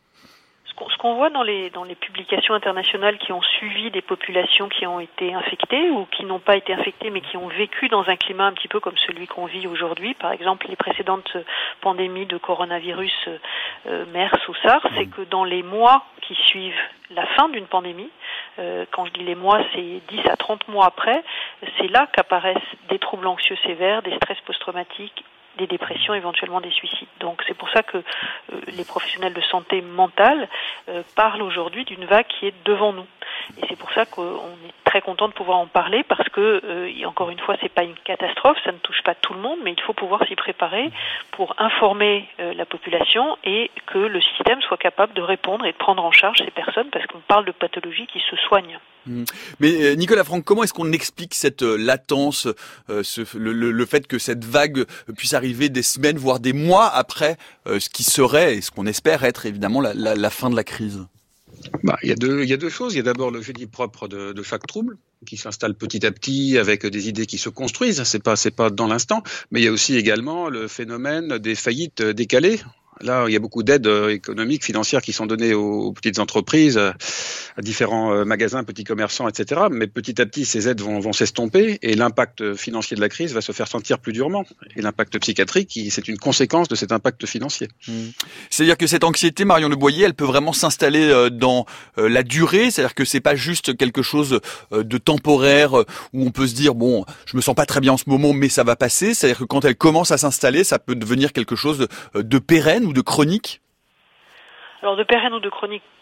Ce qu'on voit dans les, dans les publications internationales qui ont suivi des populations qui ont été infectées ou qui n'ont pas été infectées mais qui ont vécu dans un climat un petit peu comme celui qu'on vit aujourd'hui, par exemple les précédentes pandémies de coronavirus euh, MERS ou SARS, c'est que dans les mois qui suivent la fin d'une pandémie, euh, quand je dis les mois, c'est dix à trente mois après, c'est là qu'apparaissent des troubles anxieux sévères, des stress post-traumatiques, des dépressions, éventuellement des suicides. Donc c'est pour ça que euh, les professionnels de santé mentale euh, parlent aujourd'hui d'une vague qui est devant nous. Et c'est pour ça qu'on est très content de pouvoir en parler, parce que, euh, encore une fois, c'est pas une catastrophe, ça ne touche pas tout le monde, mais il faut pouvoir s'y préparer pour informer euh, la population et que le système soit capable de répondre et de prendre en charge ces personnes, parce qu'on parle de pathologies qui se soignent. Mais Nicolas Franck, comment est-ce qu'on explique cette latence, euh, ce, le, le, le fait que cette vague puisse arriver des semaines, voire des mois après euh, ce qui serait, et ce qu'on espère être évidemment la, la, la fin de la crise? Bah, il y a deux, il y a deux choses. Il y a d'abord le génie propre de, de chaque trouble qui s'installe petit à petit avec des idées qui se construisent. C'est pas, c'est pas dans l'instant. Mais il y a aussi également le phénomène des faillites décalées. Là, il y a beaucoup d'aides économiques, financières qui sont données aux petites entreprises, à différents magasins, petits commerçants, et cetera. Mais petit à petit, ces aides vont, vont s'estomper et l'impact financier de la crise va se faire sentir plus durement. Et l'impact psychiatrique, c'est une conséquence de cet impact financier. Mmh. C'est-à-dire que cette anxiété, Marion Le Boyer, elle peut vraiment s'installer dans la durée. C'est-à-dire que c'est pas juste quelque chose de temporaire où on peut se dire bon, je me sens pas très bien en ce moment, mais ça va passer. C'est-à-dire que quand elle commence à s'installer, ça peut devenir quelque chose de pérenne ou de chronique? Alors de pérenne ou de chronique,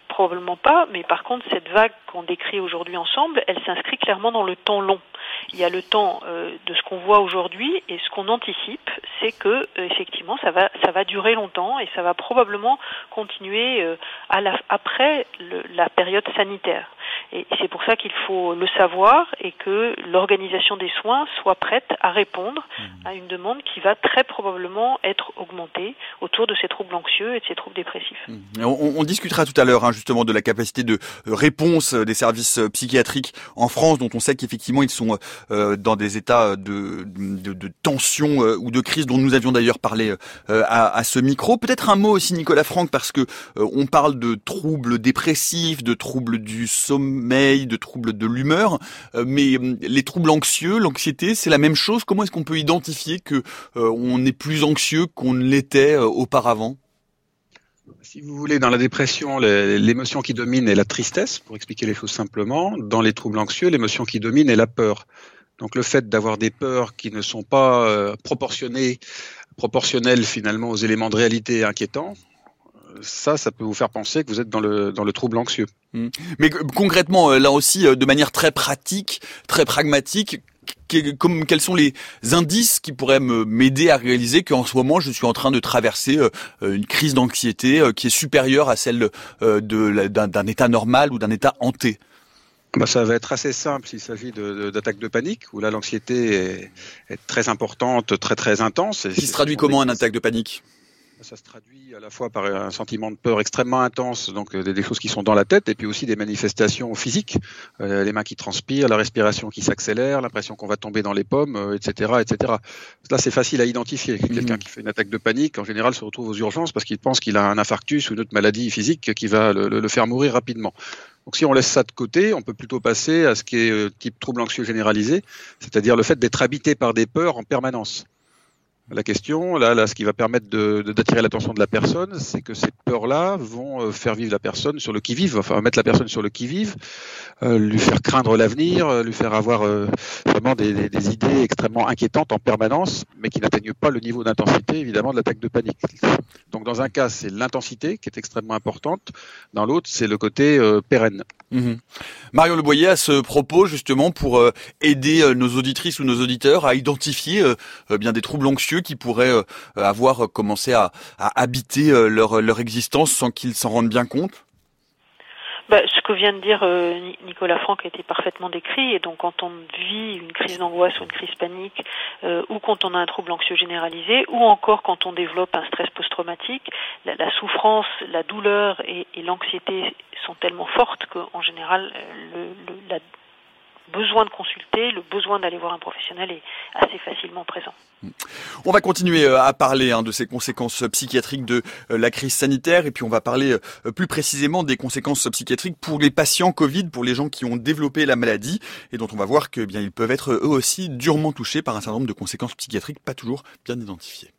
probablement pas, mais par contre, cette vague qu'on décrit aujourd'hui ensemble, elle s'inscrit clairement dans le temps long. Il y a le temps euh, de ce qu'on voit aujourd'hui et ce qu'on anticipe, c'est que euh, effectivement, ça va, ça va durer longtemps et ça va probablement continuer euh, à la, après le, la période sanitaire. Et c'est pour ça qu'il faut le savoir et que l'organisation des soins soit prête à répondre mmh. à une demande qui va très probablement être augmentée autour de ces troubles anxieux et de ces troubles dépressifs. Mmh. On, on discutera tout à l'heure hein, justement de la capacité de réponse des services psychiatriques en France, dont on sait qu'effectivement ils sont euh, dans des états de, de, de tension euh, ou de crise, dont nous avions d'ailleurs parlé euh, à, à ce micro. Peut-être un mot aussi, Nicolas Franck, parce que euh, on parle de troubles dépressifs, de troubles du sommeil, de troubles de l'humeur, euh, mais euh, les troubles anxieux, l'anxiété, c'est la même chose. Comment est-ce qu'on peut identifier que euh, on est plus anxieux qu'on ne l'était euh, auparavant ? Si vous voulez, dans la dépression, l'émotion qui domine est la tristesse, pour expliquer les choses simplement. Dans les troubles anxieux, l'émotion qui domine est la peur. Donc le fait d'avoir des peurs qui ne sont pas euh, proportionnées, proportionnelles finalement aux éléments de réalité inquiétants, ça, ça peut vous faire penser que vous êtes dans le, dans le trouble anxieux. Mais concrètement, là aussi, de manière très pratique, très pragmatique, comme quels sont les indices qui pourraient me m'aider à réaliser qu'en ce moment je suis en train de traverser euh, une crise d'anxiété euh, qui est supérieure à celle euh, de d'un, d'un état normal ou d'un état hanté? Bah, ça va être assez simple s'il s'agit de, de, d'attaques de panique, où là l'anxiété est, est très importante, très très intense. Et qui se traduit comment une attaque de panique? Ça se traduit à la fois par un sentiment de peur extrêmement intense, donc des, des choses qui sont dans la tête, et puis aussi des manifestations physiques, euh, les mains qui transpirent, la respiration qui s'accélère, l'impression qu'on va tomber dans les pommes, euh, et cetera, et cetera. Là, c'est facile à identifier. Quelqu'un mmh. qui fait une attaque de panique, en général, se retrouve aux urgences parce qu'il pense qu'il a un infarctus ou une autre maladie physique qui va le, le, le faire mourir rapidement. Donc si on laisse ça de côté, on peut plutôt passer à ce qui est euh, type trouble anxieux généralisé, c'est-à-dire le fait d'être habité par des peurs en permanence. La question, là, là, ce qui va permettre de, de, d'attirer l'attention de la personne, c'est que ces peurs-là vont faire vivre la personne sur le qui-vive, enfin mettre la personne sur le qui-vive, euh, lui faire craindre l'avenir, euh, lui faire avoir euh, vraiment des, des, des idées extrêmement inquiétantes en permanence, mais qui n'atteignent pas le niveau d'intensité, évidemment, de l'attaque de panique. Donc dans un cas, c'est l'intensité qui est extrêmement importante, dans l'autre, c'est le côté euh, pérenne. Mmh. Marion Leboyer, à ce propos, justement, pour euh, aider euh, nos auditrices ou nos auditeurs à identifier euh, bien des troubles anxieux qui pourraient euh, avoir commencé à, à habiter euh, leur, leur existence sans qu'ils s'en rendent bien compte? Bah, ce que vient de dire euh, Nicolas Franck a été parfaitement décrit, et donc quand on vit une crise d'angoisse ou une crise panique, euh, ou quand on a un trouble anxieux généralisé, ou encore quand on développe un stress post-traumatique, la, la souffrance, la douleur et, et l'anxiété sont tellement fortes qu'en général, le, le la besoin de consulter, le besoin d'aller voir un professionnel est assez facilement présent. On va continuer à parler hein, de ces conséquences psychiatriques de euh, la crise sanitaire, et puis on va parler euh, plus précisément des conséquences psychiatriques pour les patients Covid, pour les gens qui ont développé la maladie, et dont on va voir que bien ils peuvent être eux aussi durement touchés par un certain nombre de conséquences psychiatriques pas toujours bien identifiées.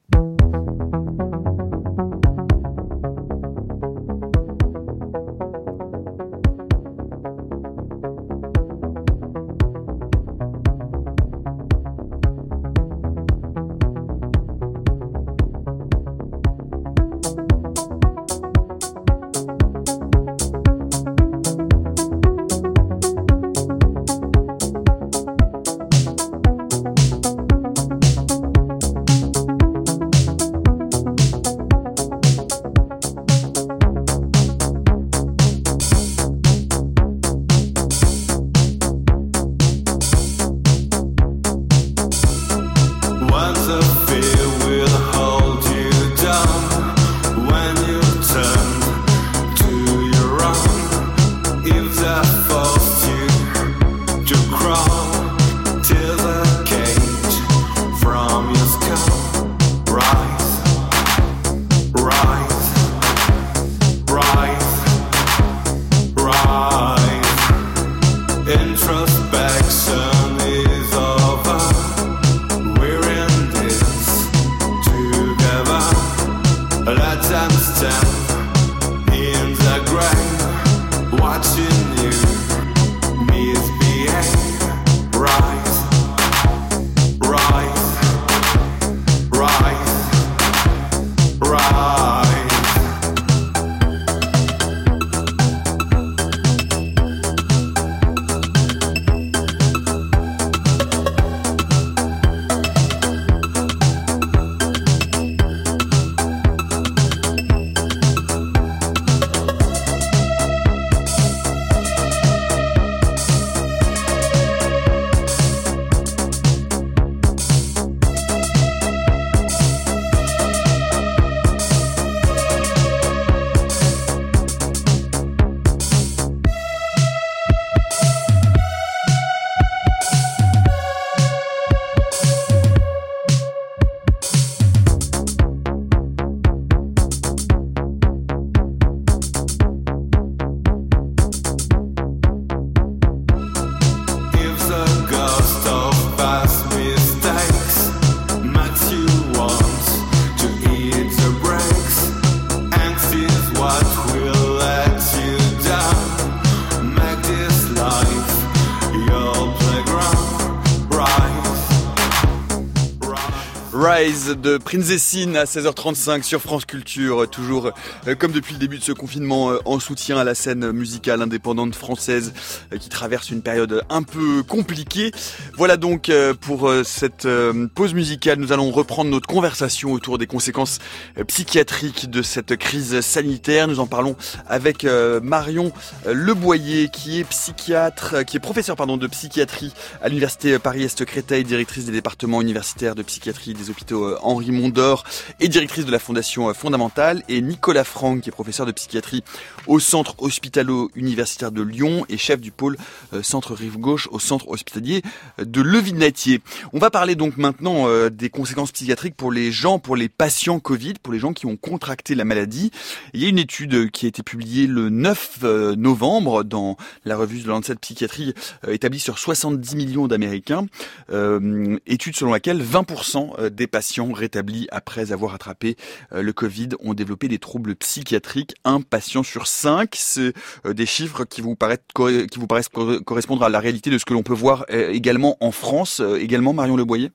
Rise de Prinzessin à seize heures trente-cinq sur France Culture, toujours euh, comme depuis le début de ce confinement euh, en soutien à la scène musicale indépendante française euh, qui traverse une période un peu compliquée. Voilà donc euh, pour euh, cette euh, pause musicale, nous allons reprendre notre conversation autour des conséquences euh, psychiatriques de cette crise sanitaire. Nous en parlons avec euh, Marion euh, Leboyer qui est psychiatre, euh, qui est professeur pardon de psychiatrie à l'université Paris-Est Créteil, directrice des départements universitaires de psychiatrie des hôpitaux Henri Mondor et directrice de la Fondation Fondamentale, et Nicolas Franck qui est professeur de psychiatrie au centre hospitalo-universitaire de Lyon et chef du pôle euh, centre rive gauche au centre hospitalier de Levinatier. On va parler donc maintenant euh, des conséquences psychiatriques pour les gens, pour les patients Covid, pour les gens qui ont contracté la maladie. Il y a une étude qui a été publiée le neuf novembre dans la revue de Lancet Psychiatrie euh, établie sur soixante-dix millions d'Américains, euh, étude selon laquelle vingt pour cent des patients rétablis après avoir attrapé le Covid ont développé des troubles psychiatriques. Un patient sur cinq, c'est des chiffres qui vous paraissent, qui vous paraissent correspondre à la réalité de ce que l'on peut voir également en France, également Marion Leboyer?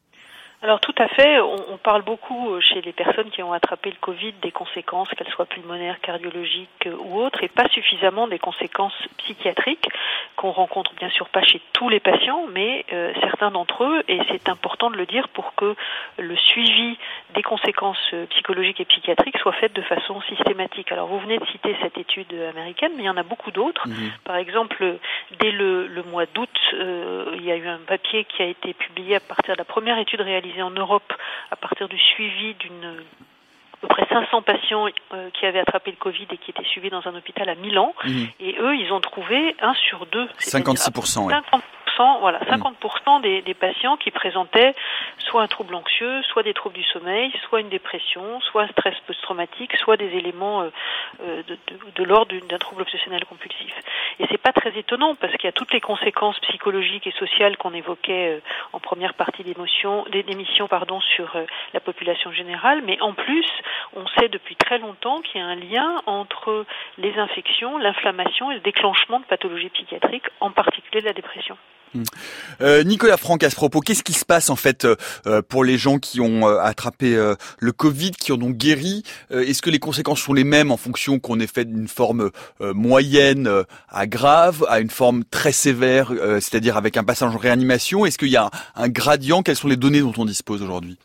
Alors tout à fait, on, on parle beaucoup chez les personnes qui ont attrapé le Covid des conséquences, qu'elles soient pulmonaires, cardiologiques ou autres, et pas suffisamment des conséquences psychiatriques qu'on rencontre bien sûr pas chez tous les patients, mais euh, certains d'entre eux, et c'est important de le dire pour que le suivi des conséquences psychologiques et psychiatriques soit fait de façon systématique. Alors vous venez de citer cette étude américaine, mais il y en a beaucoup d'autres. Mmh. Par exemple, dès le, le mois d'août, euh, il y a eu un papier qui a été publié à partir de la première étude réalisée en Europe à partir du suivi d'une à peu près cinq cents patients euh, qui avaient attrapé le Covid et qui étaient suivis dans un hôpital à Milan. Mmh. Et eux, ils ont trouvé un sur deux. cinquante-six pour cent, oui. cinquante pour cent, voilà, cinquante pour cent des, des patients qui présentaient soit un trouble anxieux, soit des troubles du sommeil, soit une dépression, soit un stress post-traumatique, soit des éléments euh, de, de, de l'ordre d'un trouble obsessionnel compulsif. Et c'est pas très étonnant parce qu'il y a toutes les conséquences psychologiques et sociales qu'on évoquait euh, en première partie d'émotion, d'émission, pardon, sur euh, la population générale, mais en plus, on sait depuis très longtemps qu'il y a un lien entre les infections, l'inflammation et le déclenchement de pathologies psychiatriques, en particulier de la dépression. Euh, Nicolas Franck, à ce propos, qu'est-ce qui se passe en fait euh, pour les gens qui ont euh, attrapé euh, le Covid, qui en ont guéri? euh, Est-ce que les conséquences sont les mêmes en fonction qu'on ait fait d'une forme euh, moyenne euh, à grave, à une forme très sévère, euh, c'est-à-dire avec un passage en réanimation? Est-ce qu'il y a un, un gradient? Quelles sont les données dont on dispose aujourd'hui?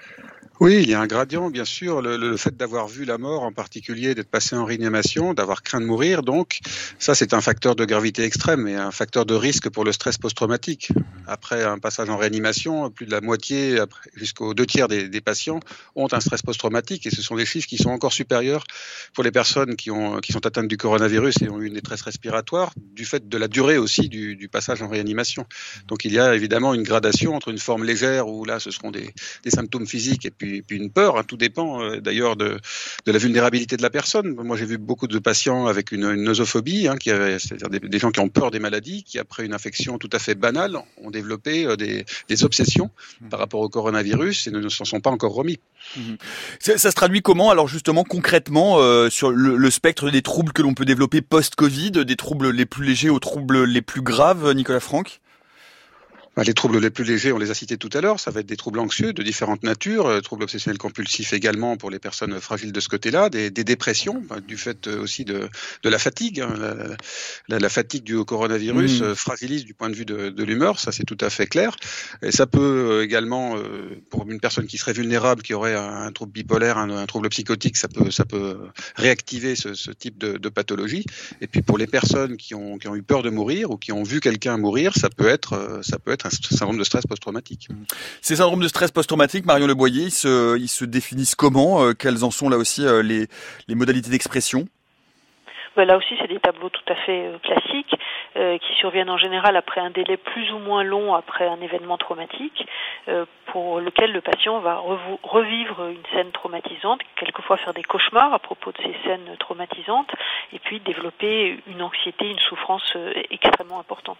Oui, il y a un gradient, bien sûr. Le, le fait d'avoir vu la mort, en particulier, d'être passé en réanimation, d'avoir craint de mourir, donc ça, c'est un facteur de gravité extrême et un facteur de risque pour le stress post-traumatique. Après un passage en réanimation, plus de la moitié, jusqu'aux deux tiers des, des patients ont un stress post-traumatique, et ce sont des chiffres qui sont encore supérieurs pour les personnes qui ont qui sont atteintes du coronavirus et ont eu une détresse respiratoire, du fait de la durée aussi du, du passage en réanimation. Donc il y a évidemment une gradation entre une forme légère où là, ce seront des, des symptômes physiques et puis Et puis une peur, hein, tout dépend euh, d'ailleurs de, de la vulnérabilité de la personne. Moi, j'ai vu beaucoup de patients avec une, une nosophobie, hein, qui avaient, c'est-à-dire des, des gens qui ont peur des maladies, qui après une infection tout à fait banale ont développé euh, des, des obsessions mmh. par rapport au coronavirus et ne, ne s'en sont pas encore remis. Mmh. Ça, ça se traduit comment alors justement concrètement euh, sur le, le spectre des troubles que l'on peut développer post-Covid, des troubles les plus légers aux troubles les plus graves, Nicolas Franck? Les troubles les plus légers, on les a cités tout à l'heure, ça va être des troubles anxieux de différentes natures, euh, troubles obsessionnels compulsifs également pour les personnes fragiles de ce côté-là, des, des dépressions, bah, du fait aussi de, de la fatigue. Hein, la, la, la fatigue due au coronavirus mmh. euh, fragilise du point de vue de, de l'humeur, ça c'est tout à fait clair. Et ça peut également, euh, pour une personne qui serait vulnérable, qui aurait un, un trouble bipolaire, un, un trouble psychotique, ça peut, ça peut réactiver ce, ce type de, de pathologie. Et puis pour les personnes qui ont, qui ont eu peur de mourir ou qui ont vu quelqu'un mourir, ça peut être, ça peut être un syndrome de stress post-traumatique. Ces syndromes de stress post-traumatique, Marion Leboyer, ils se, ils se définissent comment? euh, Quelles en sont là aussi euh, les, les modalités d'expression? Ben là aussi, c'est des tableaux tout à fait euh, classiques euh, qui surviennent en général après un délai plus ou moins long après un événement traumatique euh, pour lequel le patient va rev- revivre une scène traumatisante, quelquefois faire des cauchemars à propos de ces scènes traumatisantes et puis développer une anxiété, une souffrance euh, extrêmement importante.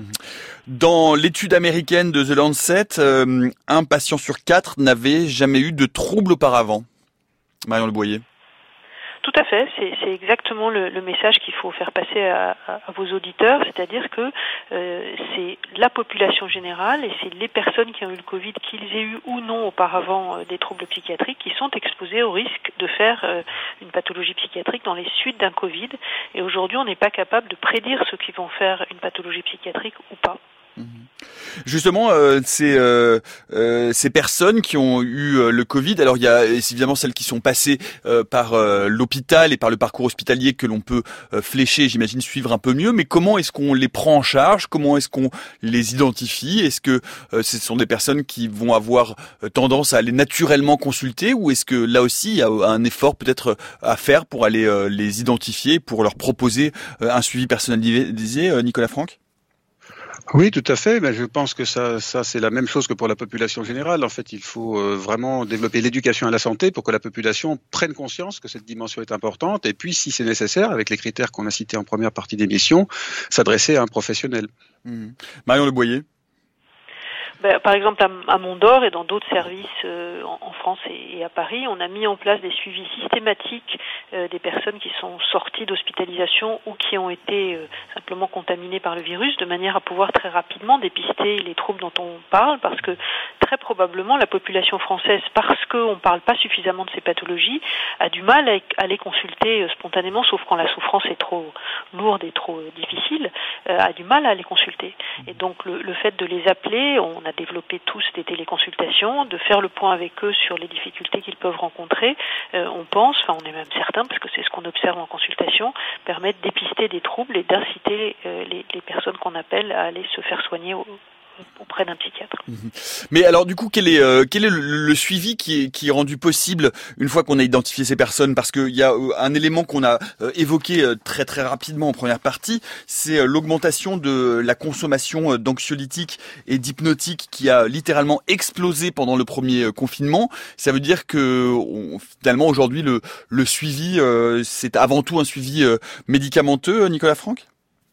Dans l'étude américaine de The Lancet, euh, un patient sur quatre n'avait jamais eu de trouble auparavant. Marion Leboyer. Tout à fait, c'est, c'est exactement le, le message qu'il faut faire passer à, à, à vos auditeurs, c'est-à-dire que euh, c'est la population générale et c'est les personnes qui ont eu le Covid, qu'ils aient eu ou non auparavant euh, des troubles psychiatriques, qui sont exposés au risque de faire euh, une pathologie psychiatrique dans les suites d'un Covid. Et aujourd'hui, on n'est pas capable de prédire ceux qui vont faire une pathologie psychiatrique ou pas. Justement, euh, ces, euh, euh, ces personnes qui ont eu euh, le Covid, alors il y a évidemment celles qui sont passées euh, par euh, l'hôpital et par le parcours hospitalier que l'on peut euh, flécher, j'imagine suivre un peu mieux, mais comment est-ce qu'on les prend en charge? Comment est-ce qu'on les identifie? Est-ce que euh, ce sont des personnes qui vont avoir euh, tendance à aller naturellement consulter, ou est-ce que là aussi il y a un effort peut-être à faire pour aller euh, les identifier, pour leur proposer euh, un suivi personnalisé, euh, Nicolas Franck? Oui, tout à fait. Mais je pense que ça, ça c'est la même chose que pour la population générale. En fait, il faut euh, vraiment développer l'éducation à la santé pour que la population prenne conscience que cette dimension est importante. Et puis, si c'est nécessaire, avec les critères qu'on a cités en première partie d'émission, s'adresser à un professionnel. Mmh. Marion Le Boyer. Ben, par exemple, à, à Mont-d'Or et dans d'autres services euh, en, en France et, et à Paris, on a mis en place des suivis systématiques euh, des personnes qui sont sorties d'hospitalisation ou qui ont été euh, simplement contaminées par le virus, de manière à pouvoir très rapidement dépister les troubles dont on parle, parce que très probablement la population française, parce qu'on ne parle pas suffisamment de ces pathologies, a du mal à, à les consulter euh, spontanément, sauf quand la souffrance est trop lourde et trop euh, difficile, euh, a du mal à les consulter. Et donc le, le fait de les appeler, on a développer tous des téléconsultations, de faire le point avec eux sur les difficultés qu'ils peuvent rencontrer, euh, on pense, enfin on est même certain, parce que c'est ce qu'on observe en consultation, permet de dépister des troubles et d'inciter euh, les, les personnes qu'on appelle à aller se faire soigner au, auprès d'un psychiatre. Mais alors du coup, quel est euh, quel est le, le suivi qui est, qui est rendu possible une fois qu'on a identifié ces personnes? Parce qu'il y a euh, un élément qu'on a euh, évoqué euh, très très rapidement en première partie, c'est euh, l'augmentation de la consommation euh, d'anxiolytiques et d'hypnotiques qui a littéralement explosé pendant le premier euh, confinement. Ça veut dire que on, finalement aujourd'hui le, le suivi, euh, c'est avant tout un suivi euh, médicamenteux, Nicolas Franck?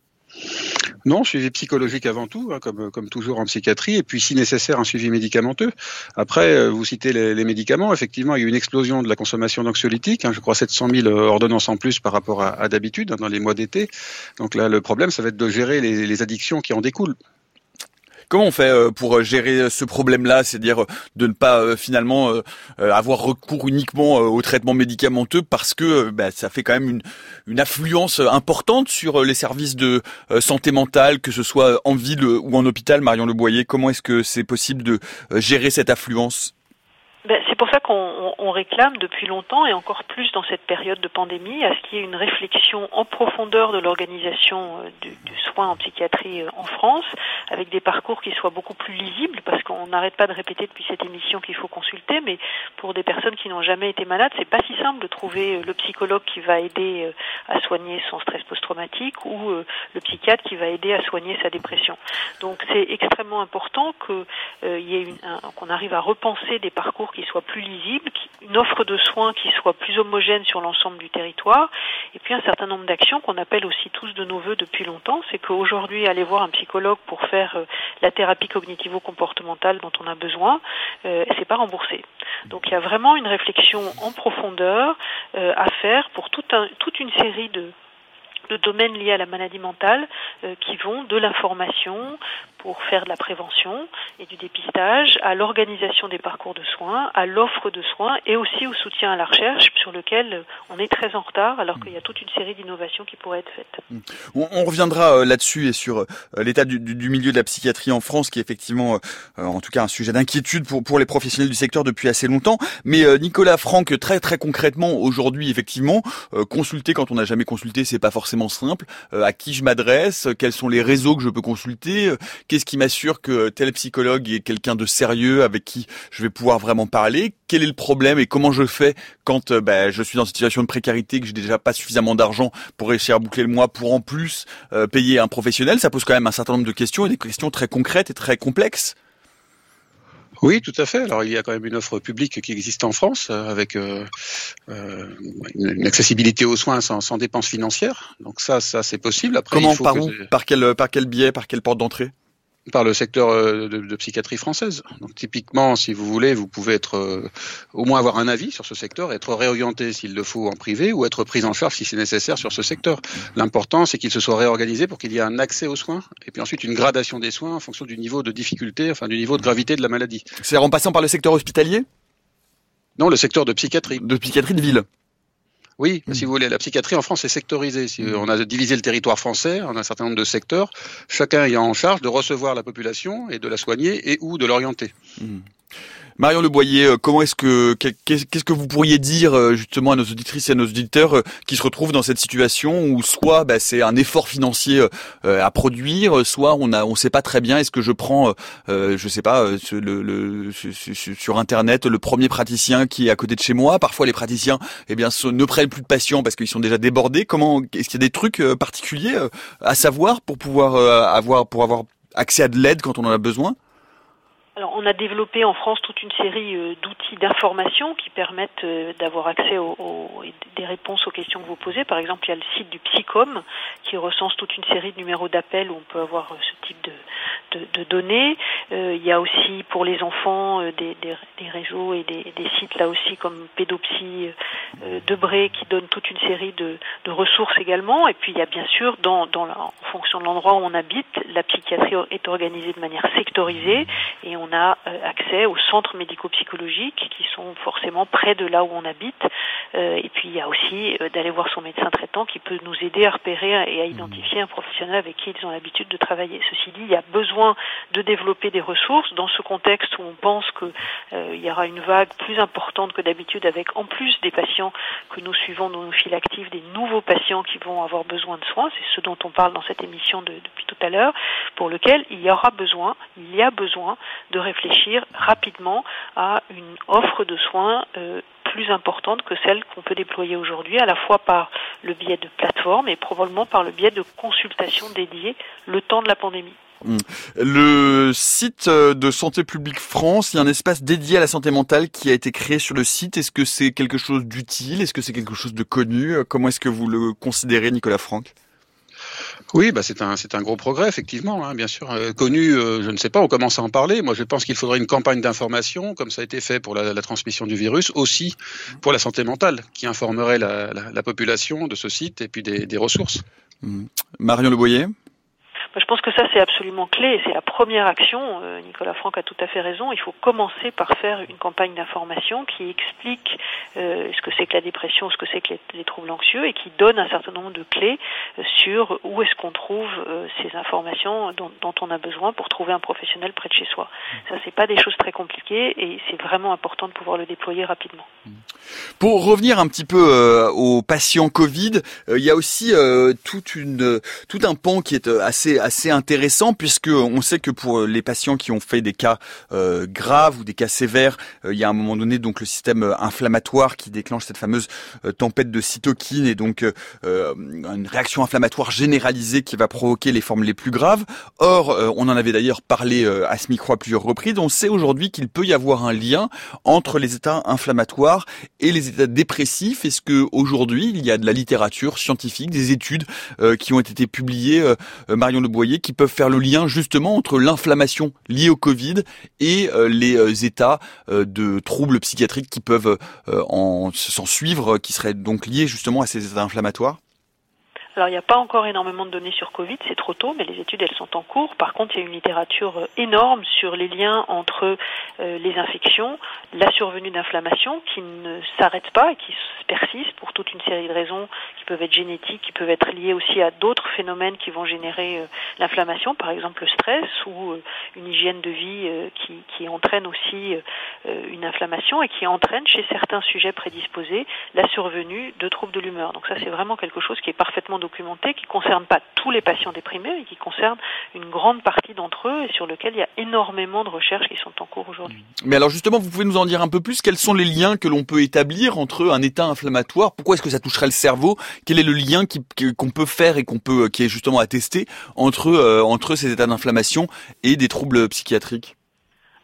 Non, suivi psychologique avant tout, hein, comme, comme toujours en psychiatrie, et puis si nécessaire un suivi médicamenteux. Après, vous citez les, les médicaments, effectivement il y a eu une explosion de la consommation d'anxiolytiques, hein, je crois sept cent mille ordonnances en plus par rapport à, à d'habitude, hein, dans les mois d'été. Donc là le problème ça va être de gérer les, les addictions qui en découlent. Comment on fait pour gérer ce problème-là, c'est-à-dire de ne pas finalement avoir recours uniquement au traitement médicamenteux, parce que bah, ça fait quand même une, une affluence importante sur les services de santé mentale, que ce soit en ville ou en hôpital. Marion Le Boyer, comment est-ce que c'est possible de gérer cette affluence ? Ben, c'est pour ça qu'on on réclame depuis longtemps, et encore plus dans cette période de pandémie, à ce qu'il y ait une réflexion en profondeur de l'organisation du, du soin en psychiatrie en France, avec des parcours qui soient beaucoup plus lisibles, parce qu'on n'arrête pas de répéter depuis cette émission qu'il faut consulter, mais pour des personnes qui n'ont jamais été malades, c'est pas si simple de trouver le psychologue qui va aider à soigner son stress post-traumatique, ou le psychiatre qui va aider à soigner sa dépression. Donc c'est extrêmement important que euh, y ait une, un, qu'on arrive à repenser des parcours qui soit plus lisible, une offre de soins qui soit plus homogène sur l'ensemble du territoire, et puis un certain nombre d'actions qu'on appelle aussi tous de nos voeux depuis longtemps. C'est qu'aujourd'hui, aller voir un psychologue pour faire euh, la thérapie cognitivo-comportementale dont on a besoin, euh, c'est pas remboursé. Donc il y a vraiment une réflexion en profondeur euh, à faire pour tout un, toute une série de de domaines liés à la maladie mentale euh, qui vont de l'information pour faire de la prévention et du dépistage, à l'organisation des parcours de soins, à l'offre de soins, et aussi au soutien à la recherche, sur lequel on est très en retard, alors qu'il y a toute une série d'innovations qui pourraient être faites. On, on reviendra là-dessus et sur l'état du, du, du milieu de la psychiatrie en France, qui est effectivement, euh, en tout cas, un sujet d'inquiétude pour, pour les professionnels du secteur depuis assez longtemps. Mais euh, Nicolas Franck, très très concrètement, aujourd'hui, effectivement, euh, consulter quand on n'a jamais consulté, c'est pas forcément simple. Euh, à qui je m'adresse? Quels sont les réseaux que je peux consulter? Qu'est-ce qui m'assure que tel psychologue est quelqu'un de sérieux avec qui je vais pouvoir vraiment parler? Quel est le problème et comment je fais quand euh, bah, je suis dans une situation de précarité, que j'ai déjà pas suffisamment d'argent pour réussir à boucler le mois, pour en plus euh, payer un professionnel? Ça pose quand même un certain nombre de questions, et des questions très concrètes et très complexes. Oui, tout à fait. Alors, il y a quand même une offre publique qui existe en France, euh, avec euh, euh, une accessibilité aux soins sans, sans dépenses financières. Donc ça, ça c'est possible. Après, Comment, il faut par que... où, par quel, par quel biais, par quelle porte d'entrée? Par le secteur de, de psychiatrie française. Donc typiquement, si vous voulez, vous pouvez être euh, au moins avoir un avis sur ce secteur, être réorienté s'il le faut en privé ou être pris en charge si c'est nécessaire sur ce secteur. L'important, c'est qu'il se soit réorganisé pour qu'il y ait un accès aux soins et puis ensuite une gradation des soins en fonction du niveau de difficulté, enfin du niveau de gravité de la maladie. C'est en passant par le secteur hospitalier ? Non, le secteur de psychiatrie. De psychiatrie de ville. Oui, mmh. si vous voulez, la psychiatrie en France est sectorisée. Si on a divisé le territoire français en un certain nombre de secteurs, chacun ayant en charge de recevoir la population et de la soigner et ou de l'orienter. Mmh. Marion Le Boyer, comment est-ce que qu'est-ce que vous pourriez dire justement à nos auditrices et à nos auditeurs qui se retrouvent dans cette situation où soit bah, c'est un effort financier euh, à produire, soit on a on sait pas très bien est-ce que je prends euh, je sais pas le, le sur internet le premier praticien qui est à côté de chez moi. Parfois les praticiens eh bien ne prennent plus de patients parce qu'ils sont déjà débordés. Comment est-ce qu'il y a des trucs particuliers à savoir pour pouvoir avoir pour avoir accès à de l'aide quand on en a besoin? Alors, on a développé en France toute une série euh, d'outils d'information qui permettent euh, d'avoir accès aux, aux, des réponses aux questions que vous posez. Par exemple, il y a le site du Psycom qui recense toute une série de numéros d'appel où on peut avoir euh, ce type de, de, de données. Euh, il y a aussi pour les enfants euh, des, des, des réseaux et des, des sites là aussi comme Pédopsie euh, Debré qui donne toute une série de, de ressources également. Et puis il y a bien sûr, dans, dans la, en fonction de l'endroit où on habite, la psychiatrie est organisée de manière sectorisée et on a accès aux centres médico-psychologiques qui sont forcément près de là où on habite. Et puis il y a aussi d'aller voir son médecin traitant qui peut nous aider à repérer et à identifier un professionnel avec qui ils ont l'habitude de travailler. Ceci dit, il y a besoin de développer des ressources dans ce contexte où on pense qu'il euh, y aura une vague plus importante que d'habitude avec en plus des patients que nous suivons dans nos files actives, des nouveaux patients qui vont avoir besoin de soins. C'est ce dont on parle dans cette émission de, depuis tout à l'heure, pour lequel il y aura besoin, il y a besoin de réfléchir rapidement à une offre de soins euh, plus importante que celle qu'on peut déployer aujourd'hui, à la fois par le biais de plateformes et probablement par le biais de consultations dédiées le temps de la pandémie. Le site de Santé publique France, il y a un espace dédié à la santé mentale qui a été créé sur le site. Est-ce que c'est quelque chose d'utile? Est-ce que c'est quelque chose de connu? Comment est-ce que vous le considérez, Nicolas Franck? Oui, bah c'est un c'est un gros progrès effectivement, hein, bien sûr. Euh, connu, euh, je ne sais pas, on commence à en parler. Moi, je pense qu'il faudrait une campagne d'information, comme ça a été fait pour la, la transmission du virus, aussi pour la santé mentale, qui informerait la, la, la population de ce site et puis des, des ressources. Mmh. Marion Le Boyer. Je pense que ça, c'est absolument clé et c'est la première action. Euh, Nicolas Franck a tout à fait raison. Il faut commencer par faire une campagne d'information qui explique euh, ce que c'est que la dépression, ce que c'est que les, les troubles anxieux et qui donne un certain nombre de clés euh, sur où est-ce qu'on trouve euh, ces informations dont, dont on a besoin pour trouver un professionnel près de chez soi. Ça, c'est pas des choses très compliquées et c'est vraiment important de pouvoir le déployer rapidement. Pour revenir un petit peu euh, aux patients Covid, euh, il y a aussi euh, toute une, tout un pan qui est assez assez intéressant puisque on sait que pour les patients qui ont fait des cas euh, graves ou des cas sévères, euh, il y a à un moment donné donc le système inflammatoire qui déclenche cette fameuse euh, tempête de cytokines et donc euh, une réaction inflammatoire généralisée qui va provoquer les formes les plus graves. Or, euh, on en avait d'ailleurs parlé euh, à ce micro à plusieurs reprises. On sait aujourd'hui qu'il peut y avoir un lien entre les états inflammatoires et les états dépressifs. Est-ce que aujourd'hui il y a de la littérature scientifique, des études euh, qui ont été publiées, euh, Marion Le Boyer, qui peuvent faire le lien justement entre l'inflammation liée au Covid et euh, les euh, états euh, de troubles psychiatriques qui peuvent euh, en s'en suivre, qui seraient donc liés justement à ces états inflammatoires? Alors, il n'y a pas encore énormément de données sur Covid, c'est trop tôt, mais les études, elles sont en cours. Par contre, il y a une littérature énorme sur les liens entre euh, les infections, la survenue d'inflammation qui ne s'arrête pas et qui persiste pour toute une série de raisons qui peuvent être génétiques, qui peuvent être liées aussi à d'autres phénomènes qui vont générer euh, l'inflammation, par exemple le stress ou euh, une hygiène de vie euh, qui, qui entraîne aussi euh, une inflammation et qui entraîne chez certains sujets prédisposés la survenue de troubles de l'humeur. Donc ça, c'est vraiment quelque chose qui est parfaitement documenté, qui ne concerne pas tous les patients déprimés, mais qui concerne une grande partie d'entre eux et sur lequel il y a énormément de recherches qui sont en cours aujourd'hui. Mais alors justement, vous pouvez nous en dire un peu plus? Quels sont les liens que l'on peut établir entre un état inflammatoire? Pourquoi est-ce que ça toucherait le cerveau? Quel est le lien qui, qu'on peut faire et qu'on peut, qui est justement attesté entre, euh, entre ces états d'inflammation et des troubles psychiatriques?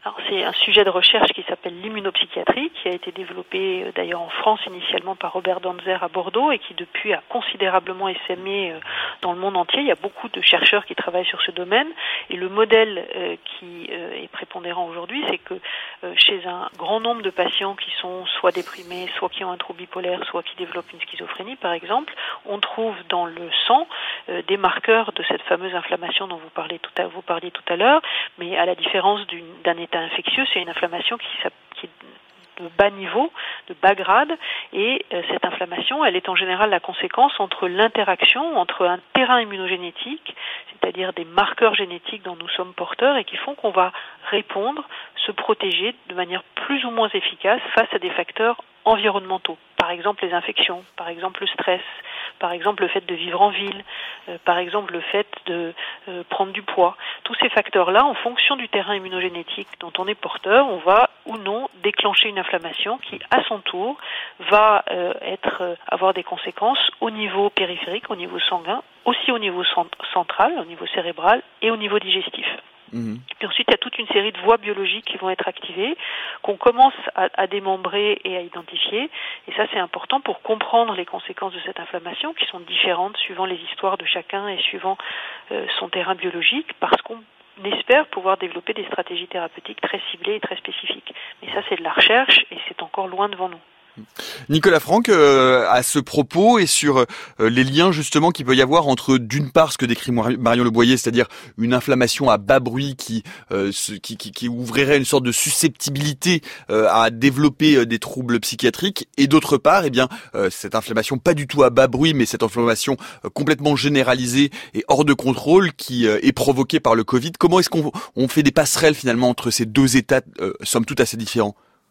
Alors, c'est un sujet de recherche qui s'appelle l'immunopsychiatrie, qui a été développé euh, d'ailleurs en France initialement par Robert Danzer à Bordeaux et qui depuis a considérablement essaimé euh, dans le monde entier. Il y a beaucoup de chercheurs qui travaillent sur ce domaine et le modèle euh, qui euh, est prépondérant aujourd'hui, c'est que euh, chez un grand nombre de patients qui sont soit déprimés, soit qui ont un trouble bipolaire, soit qui développent une schizophrénie par exemple, on trouve dans le sang euh, des marqueurs de cette fameuse inflammation dont vous parliez tout à, vous parliez tout à l'heure, mais à la différence d'une, d'un état infectieux, c'est une inflammation qui, qui est de bas niveau, de bas grade, et euh, cette inflammation, elle est en général la conséquence entre l'interaction entre un terrain immunogénétique, c'est-à-dire des marqueurs génétiques dont nous sommes porteurs et qui font qu'on va répondre, se protéger de manière plus ou moins efficace face à des facteurs environnementaux. Par exemple les infections, par exemple le stress, par exemple le fait de vivre en ville, euh, par exemple le fait de euh, prendre du poids. Tous ces facteurs-là, en fonction du terrain immunogénétique dont on est porteur, on va ou non déclencher une inflammation qui, à son tour, va euh, être euh, avoir des conséquences au niveau périphérique, au niveau sanguin, aussi au niveau cent- central, au niveau cérébral et au niveau digestif. Mmh. Et ensuite, il y a toute une série de voies biologiques qui vont être activées, qu'on commence à, à démembrer et à identifier. Et ça, c'est important pour comprendre les conséquences de cette inflammation, qui sont différentes suivant les histoires de chacun et suivant euh, son terrain biologique, parce qu'on espère pouvoir développer des stratégies thérapeutiques très ciblées et très spécifiques. Mais ça, c'est de la recherche et c'est encore loin devant nous. Nicolas Franck, euh, à ce propos et sur euh, les liens justement qu'il peut y avoir entre d'une part ce que décrit Marion Leboyer, c'est-à-dire une inflammation à bas bruit qui, euh, ce, qui, qui, qui ouvrirait une sorte de susceptibilité euh, à développer euh, des troubles psychiatriques, et d'autre part, eh bien euh, cette inflammation pas du tout à bas bruit, mais cette inflammation euh, complètement généralisée et hors de contrôle qui euh, est provoquée par le Covid. Comment est-ce qu'on on fait des passerelles finalement entre ces deux états, euh, somme toute assez différents?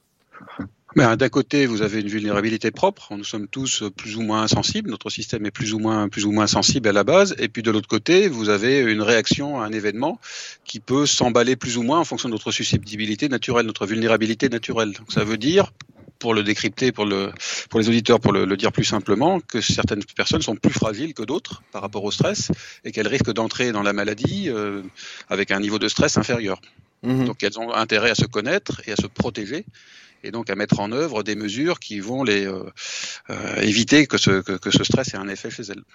Ben, d'un côté, vous avez une vulnérabilité propre. Nous sommes tous plus ou moins sensibles. Notre système est plus ou moins, plus ou moins sensible à la base. Et puis, de l'autre côté, vous avez une réaction à un événement qui peut s'emballer plus ou moins en fonction de notre susceptibilité naturelle, notre vulnérabilité naturelle. Donc, ça veut dire, pour le décrypter, pour le, pour les auditeurs, pour le, le dire plus simplement, que certaines personnes sont plus fragiles que d'autres par rapport au stress et qu'elles risquent d'entrer dans la maladie euh, avec un niveau de stress inférieur. Mmh. Donc, elles ont intérêt à se connaître et à se protéger, et donc à mettre en œuvre des mesures qui vont les euh, euh, éviter que ce, que, que ce stress ait un effet chez elles.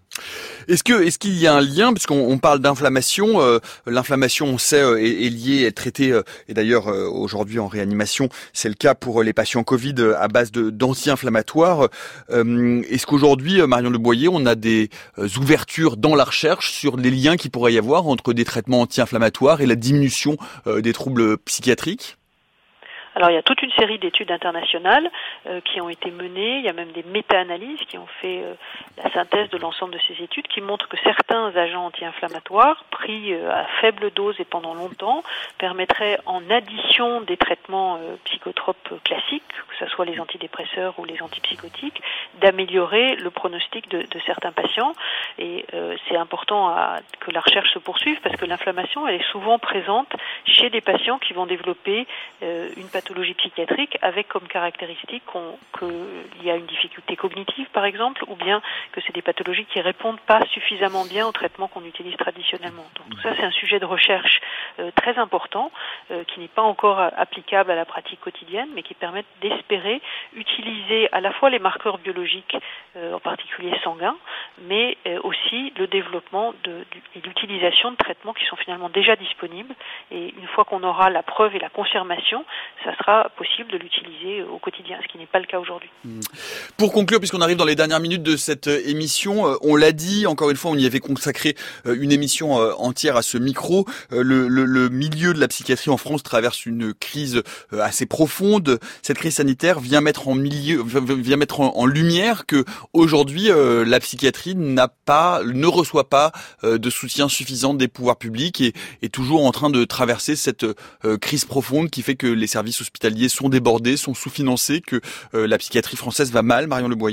Est-ce que est-ce qu'il y a un lien, puisqu'on on parle d'inflammation, euh, l'inflammation, on sait, euh, est, est liée, est traitée, euh, et d'ailleurs euh, aujourd'hui en réanimation, c'est le cas pour les patients Covid euh, à base de d'anti-inflammatoires. Euh, est-ce qu'aujourd'hui, euh, Marion Leboyer, on a des euh, ouvertures dans la recherche sur les liens qu'il pourrait y avoir entre des traitements anti-inflammatoires et la diminution euh, des troubles psychiatriques ? Alors il y a toute une série d'études internationales euh, qui ont été menées, il y a même des méta-analyses qui ont fait euh, la synthèse de l'ensemble de ces études qui montrent que certains agents anti-inflammatoires pris euh, à faible dose et pendant longtemps permettraient en addition des traitements euh, psychotropes classiques, que ce soit les antidépresseurs ou les antipsychotiques, d'améliorer le pronostic de, de certains patients. Et euh, c'est important à, que la recherche se poursuive parce que l'inflammation elle est souvent présente chez des patients qui vont développer euh, une pathologie pathologie psychiatrique avec comme caractéristique qu'il y a une difficulté cognitive par exemple, ou bien que c'est des pathologies qui répondent pas suffisamment bien au traitement qu'on utilise traditionnellement. Donc tout ça c'est un sujet de recherche euh, très important euh, qui n'est pas encore applicable à la pratique quotidienne mais qui permet d'espérer utiliser à la fois les marqueurs biologiques, euh, en particulier sanguins, mais euh, aussi le développement de, de, et l'utilisation de traitements qui sont finalement déjà disponibles, et une fois qu'on aura la preuve et la confirmation, ça sera possible de l'utiliser au quotidien, ce qui n'est pas le cas aujourd'hui. Pour conclure, puisqu'on arrive dans les dernières minutes de cette émission, on l'a dit, encore une fois, on y avait consacré une émission entière à ce micro. Le, le, le milieu de la psychiatrie en France traverse une crise assez profonde. Cette crise sanitaire vient mettre en milieu, vient mettre en, en lumière que aujourd'hui, la psychiatrie n'a pas, ne reçoit pas de soutien suffisant des pouvoirs publics et est toujours en train de traverser cette crise profonde qui fait que les services hospitaliers sont débordés, sont sous-financés, que euh, la psychiatrie française va mal, Marion Leboyer ?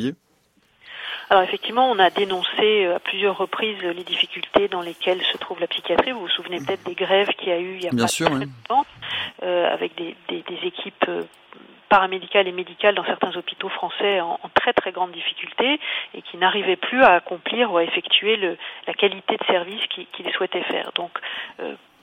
Alors effectivement, on a dénoncé à plusieurs reprises les difficultés dans lesquelles se trouve la psychiatrie. Vous vous souvenez peut-être des grèves qu'il y a eu il y a Bien pas sûr, très oui. longtemps, euh, avec des, des, des équipes euh, paramédicales et médicales dans certains hôpitaux français en, en très très grande difficulté et qui n'arrivaient plus à accomplir ou à effectuer le, la qualité de service qu'ils, qu'ils souhaitaient faire. Donc, euh,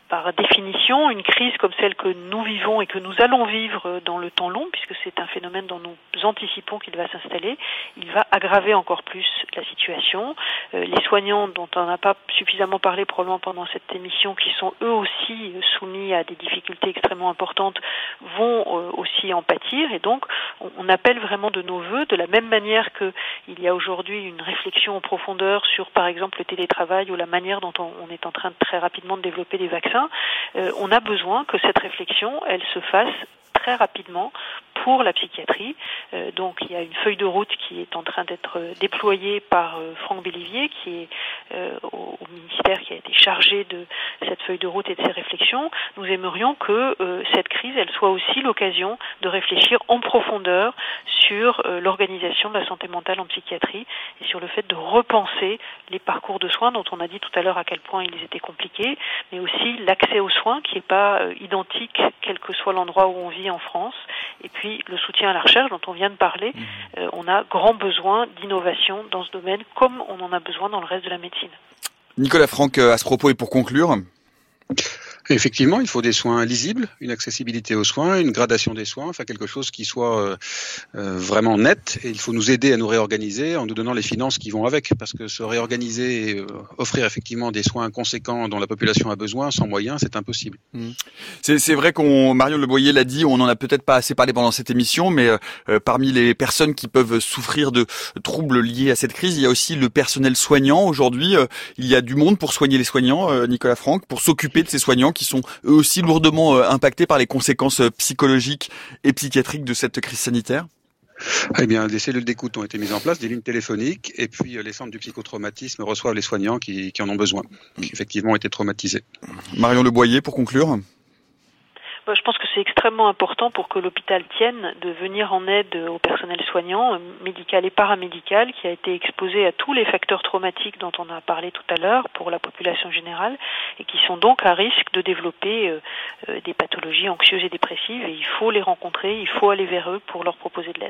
par définition, une crise comme celle que nous vivons et que nous allons vivre dans le temps long, puisque c'est un phénomène dont nous anticipons qu'il va s'installer, il va aggraver encore plus la situation. Euh, les soignants, dont on n'a pas suffisamment parlé probablement pendant cette émission, qui sont eux aussi soumis à des difficultés extrêmement importantes, vont euh, aussi en pâtir. Et donc, on, on appelle vraiment de nos voeux, de la même manière qu'il y a aujourd'hui une réflexion en profondeur sur, par exemple, le télétravail ou la manière dont on, on est en train de très rapidement de développer des vaccins. Euh, on a besoin que cette réflexion, elle se fasse très rapidement pour la psychiatrie. Euh, donc il y a une feuille de route qui est en train d'être déployée par euh, Franck Bellivier, qui est euh, au, au ministère, qui a été chargé de cette feuille de route et de ces réflexions. Nous aimerions que euh, cette crise, elle soit aussi l'occasion de réfléchir en profondeur sur euh, l'organisation de la santé mentale en psychiatrie et sur le fait de repenser les parcours de soins dont on a dit tout à l'heure à quel point ils étaient compliqués, mais aussi l'accès aux soins qui n'est pas euh, identique quel que soit l'endroit où on vit en France, et puis le soutien à la recherche dont on vient de parler. Euh, on a grand besoin d'innovation dans ce domaine, comme on en a besoin dans le reste de la médecine. Nicolas Franck, à ce propos et pour conclure. Effectivement, il faut des soins lisibles, une accessibilité aux soins, une gradation des soins, enfin quelque chose qui soit euh, euh, vraiment net. Et il faut nous aider à nous réorganiser en nous donnant les finances qui vont avec, parce que se réorganiser et euh, offrir effectivement des soins conséquents dont la population a besoin sans moyens, c'est impossible. Mmh. C'est, c'est vrai qu'on, Marion Leboyer l'a dit, on n'en a peut-être pas assez parlé pendant cette émission, mais euh, parmi les personnes qui peuvent souffrir de troubles liés à cette crise, il y a aussi le personnel soignant. Aujourd'hui, euh, il y a du monde pour soigner les soignants, euh, Nicolas Franck, pour s'occuper de ces soignants qui sont eux aussi lourdement euh, impactés par les conséquences euh, psychologiques et psychiatriques de cette crise sanitaire. Eh bien, des cellules d'écoute ont été mises en place, des lignes téléphoniques, et puis euh, les centres du psychotraumatisme reçoivent les soignants qui, qui en ont besoin, qui effectivement ont été traumatisés. Marion Leboyer, pour conclure. Je pense que c'est extrêmement important pour que l'hôpital tienne de venir en aide au personnel soignant, médical et paramédical, qui a été exposé à tous les facteurs traumatiques dont on a parlé tout à l'heure pour la population générale et qui sont donc à risque de développer euh, des pathologies anxieuses et dépressives. Et il faut les rencontrer, il faut aller vers eux pour leur proposer de l'aide.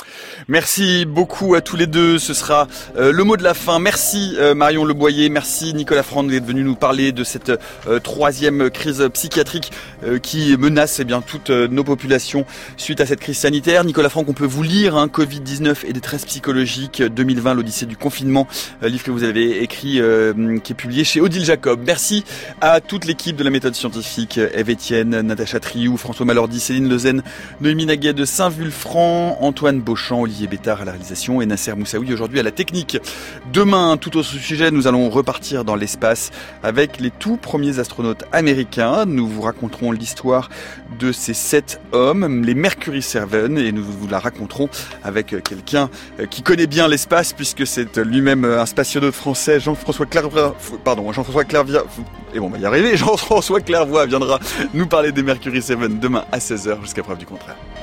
Merci beaucoup à tous les deux. Ce sera euh, le mot de la fin. Merci euh, Marion Leboyer, merci Nicolas Franck d'être venu nous parler de cette euh, troisième crise psychiatrique euh, qui menace eh bien toutes euh, nos populations suite à cette crise sanitaire. Nicolas Franck, on peut vous lire hein, covid dix-neuf et détresse psychologique deux mille vingt, l'Odyssée du confinement, euh, livre que vous avez écrit, euh, qui est publié chez Odile Jacob. Merci à toute l'équipe de la méthode scientifique, Ève Etienne, Natacha Triou, François Malordi, Céline Lezen, Noémie Naguet de Saint-Vulfranc, Antoine Beauchamp, Olivier Bétard à la réalisation et Nasser Moussaoui aujourd'hui à la technique. Demain, tout autre sujet, nous allons repartir dans l'espace avec les tout premiers astronautes américains. Nous vous raconterons l'histoire de ces sept hommes, les Mercury sept, et nous vous la raconterons avec quelqu'un qui connaît bien l'espace puisque c'est lui-même un spationaute français, Jean-François Clairvoy, pardon, Jean-François Clairvoy, et bon, on va y arriver, Jean-François Clairvoy viendra nous parler des Mercury sept demain à seize heures jusqu'à preuve du contraire.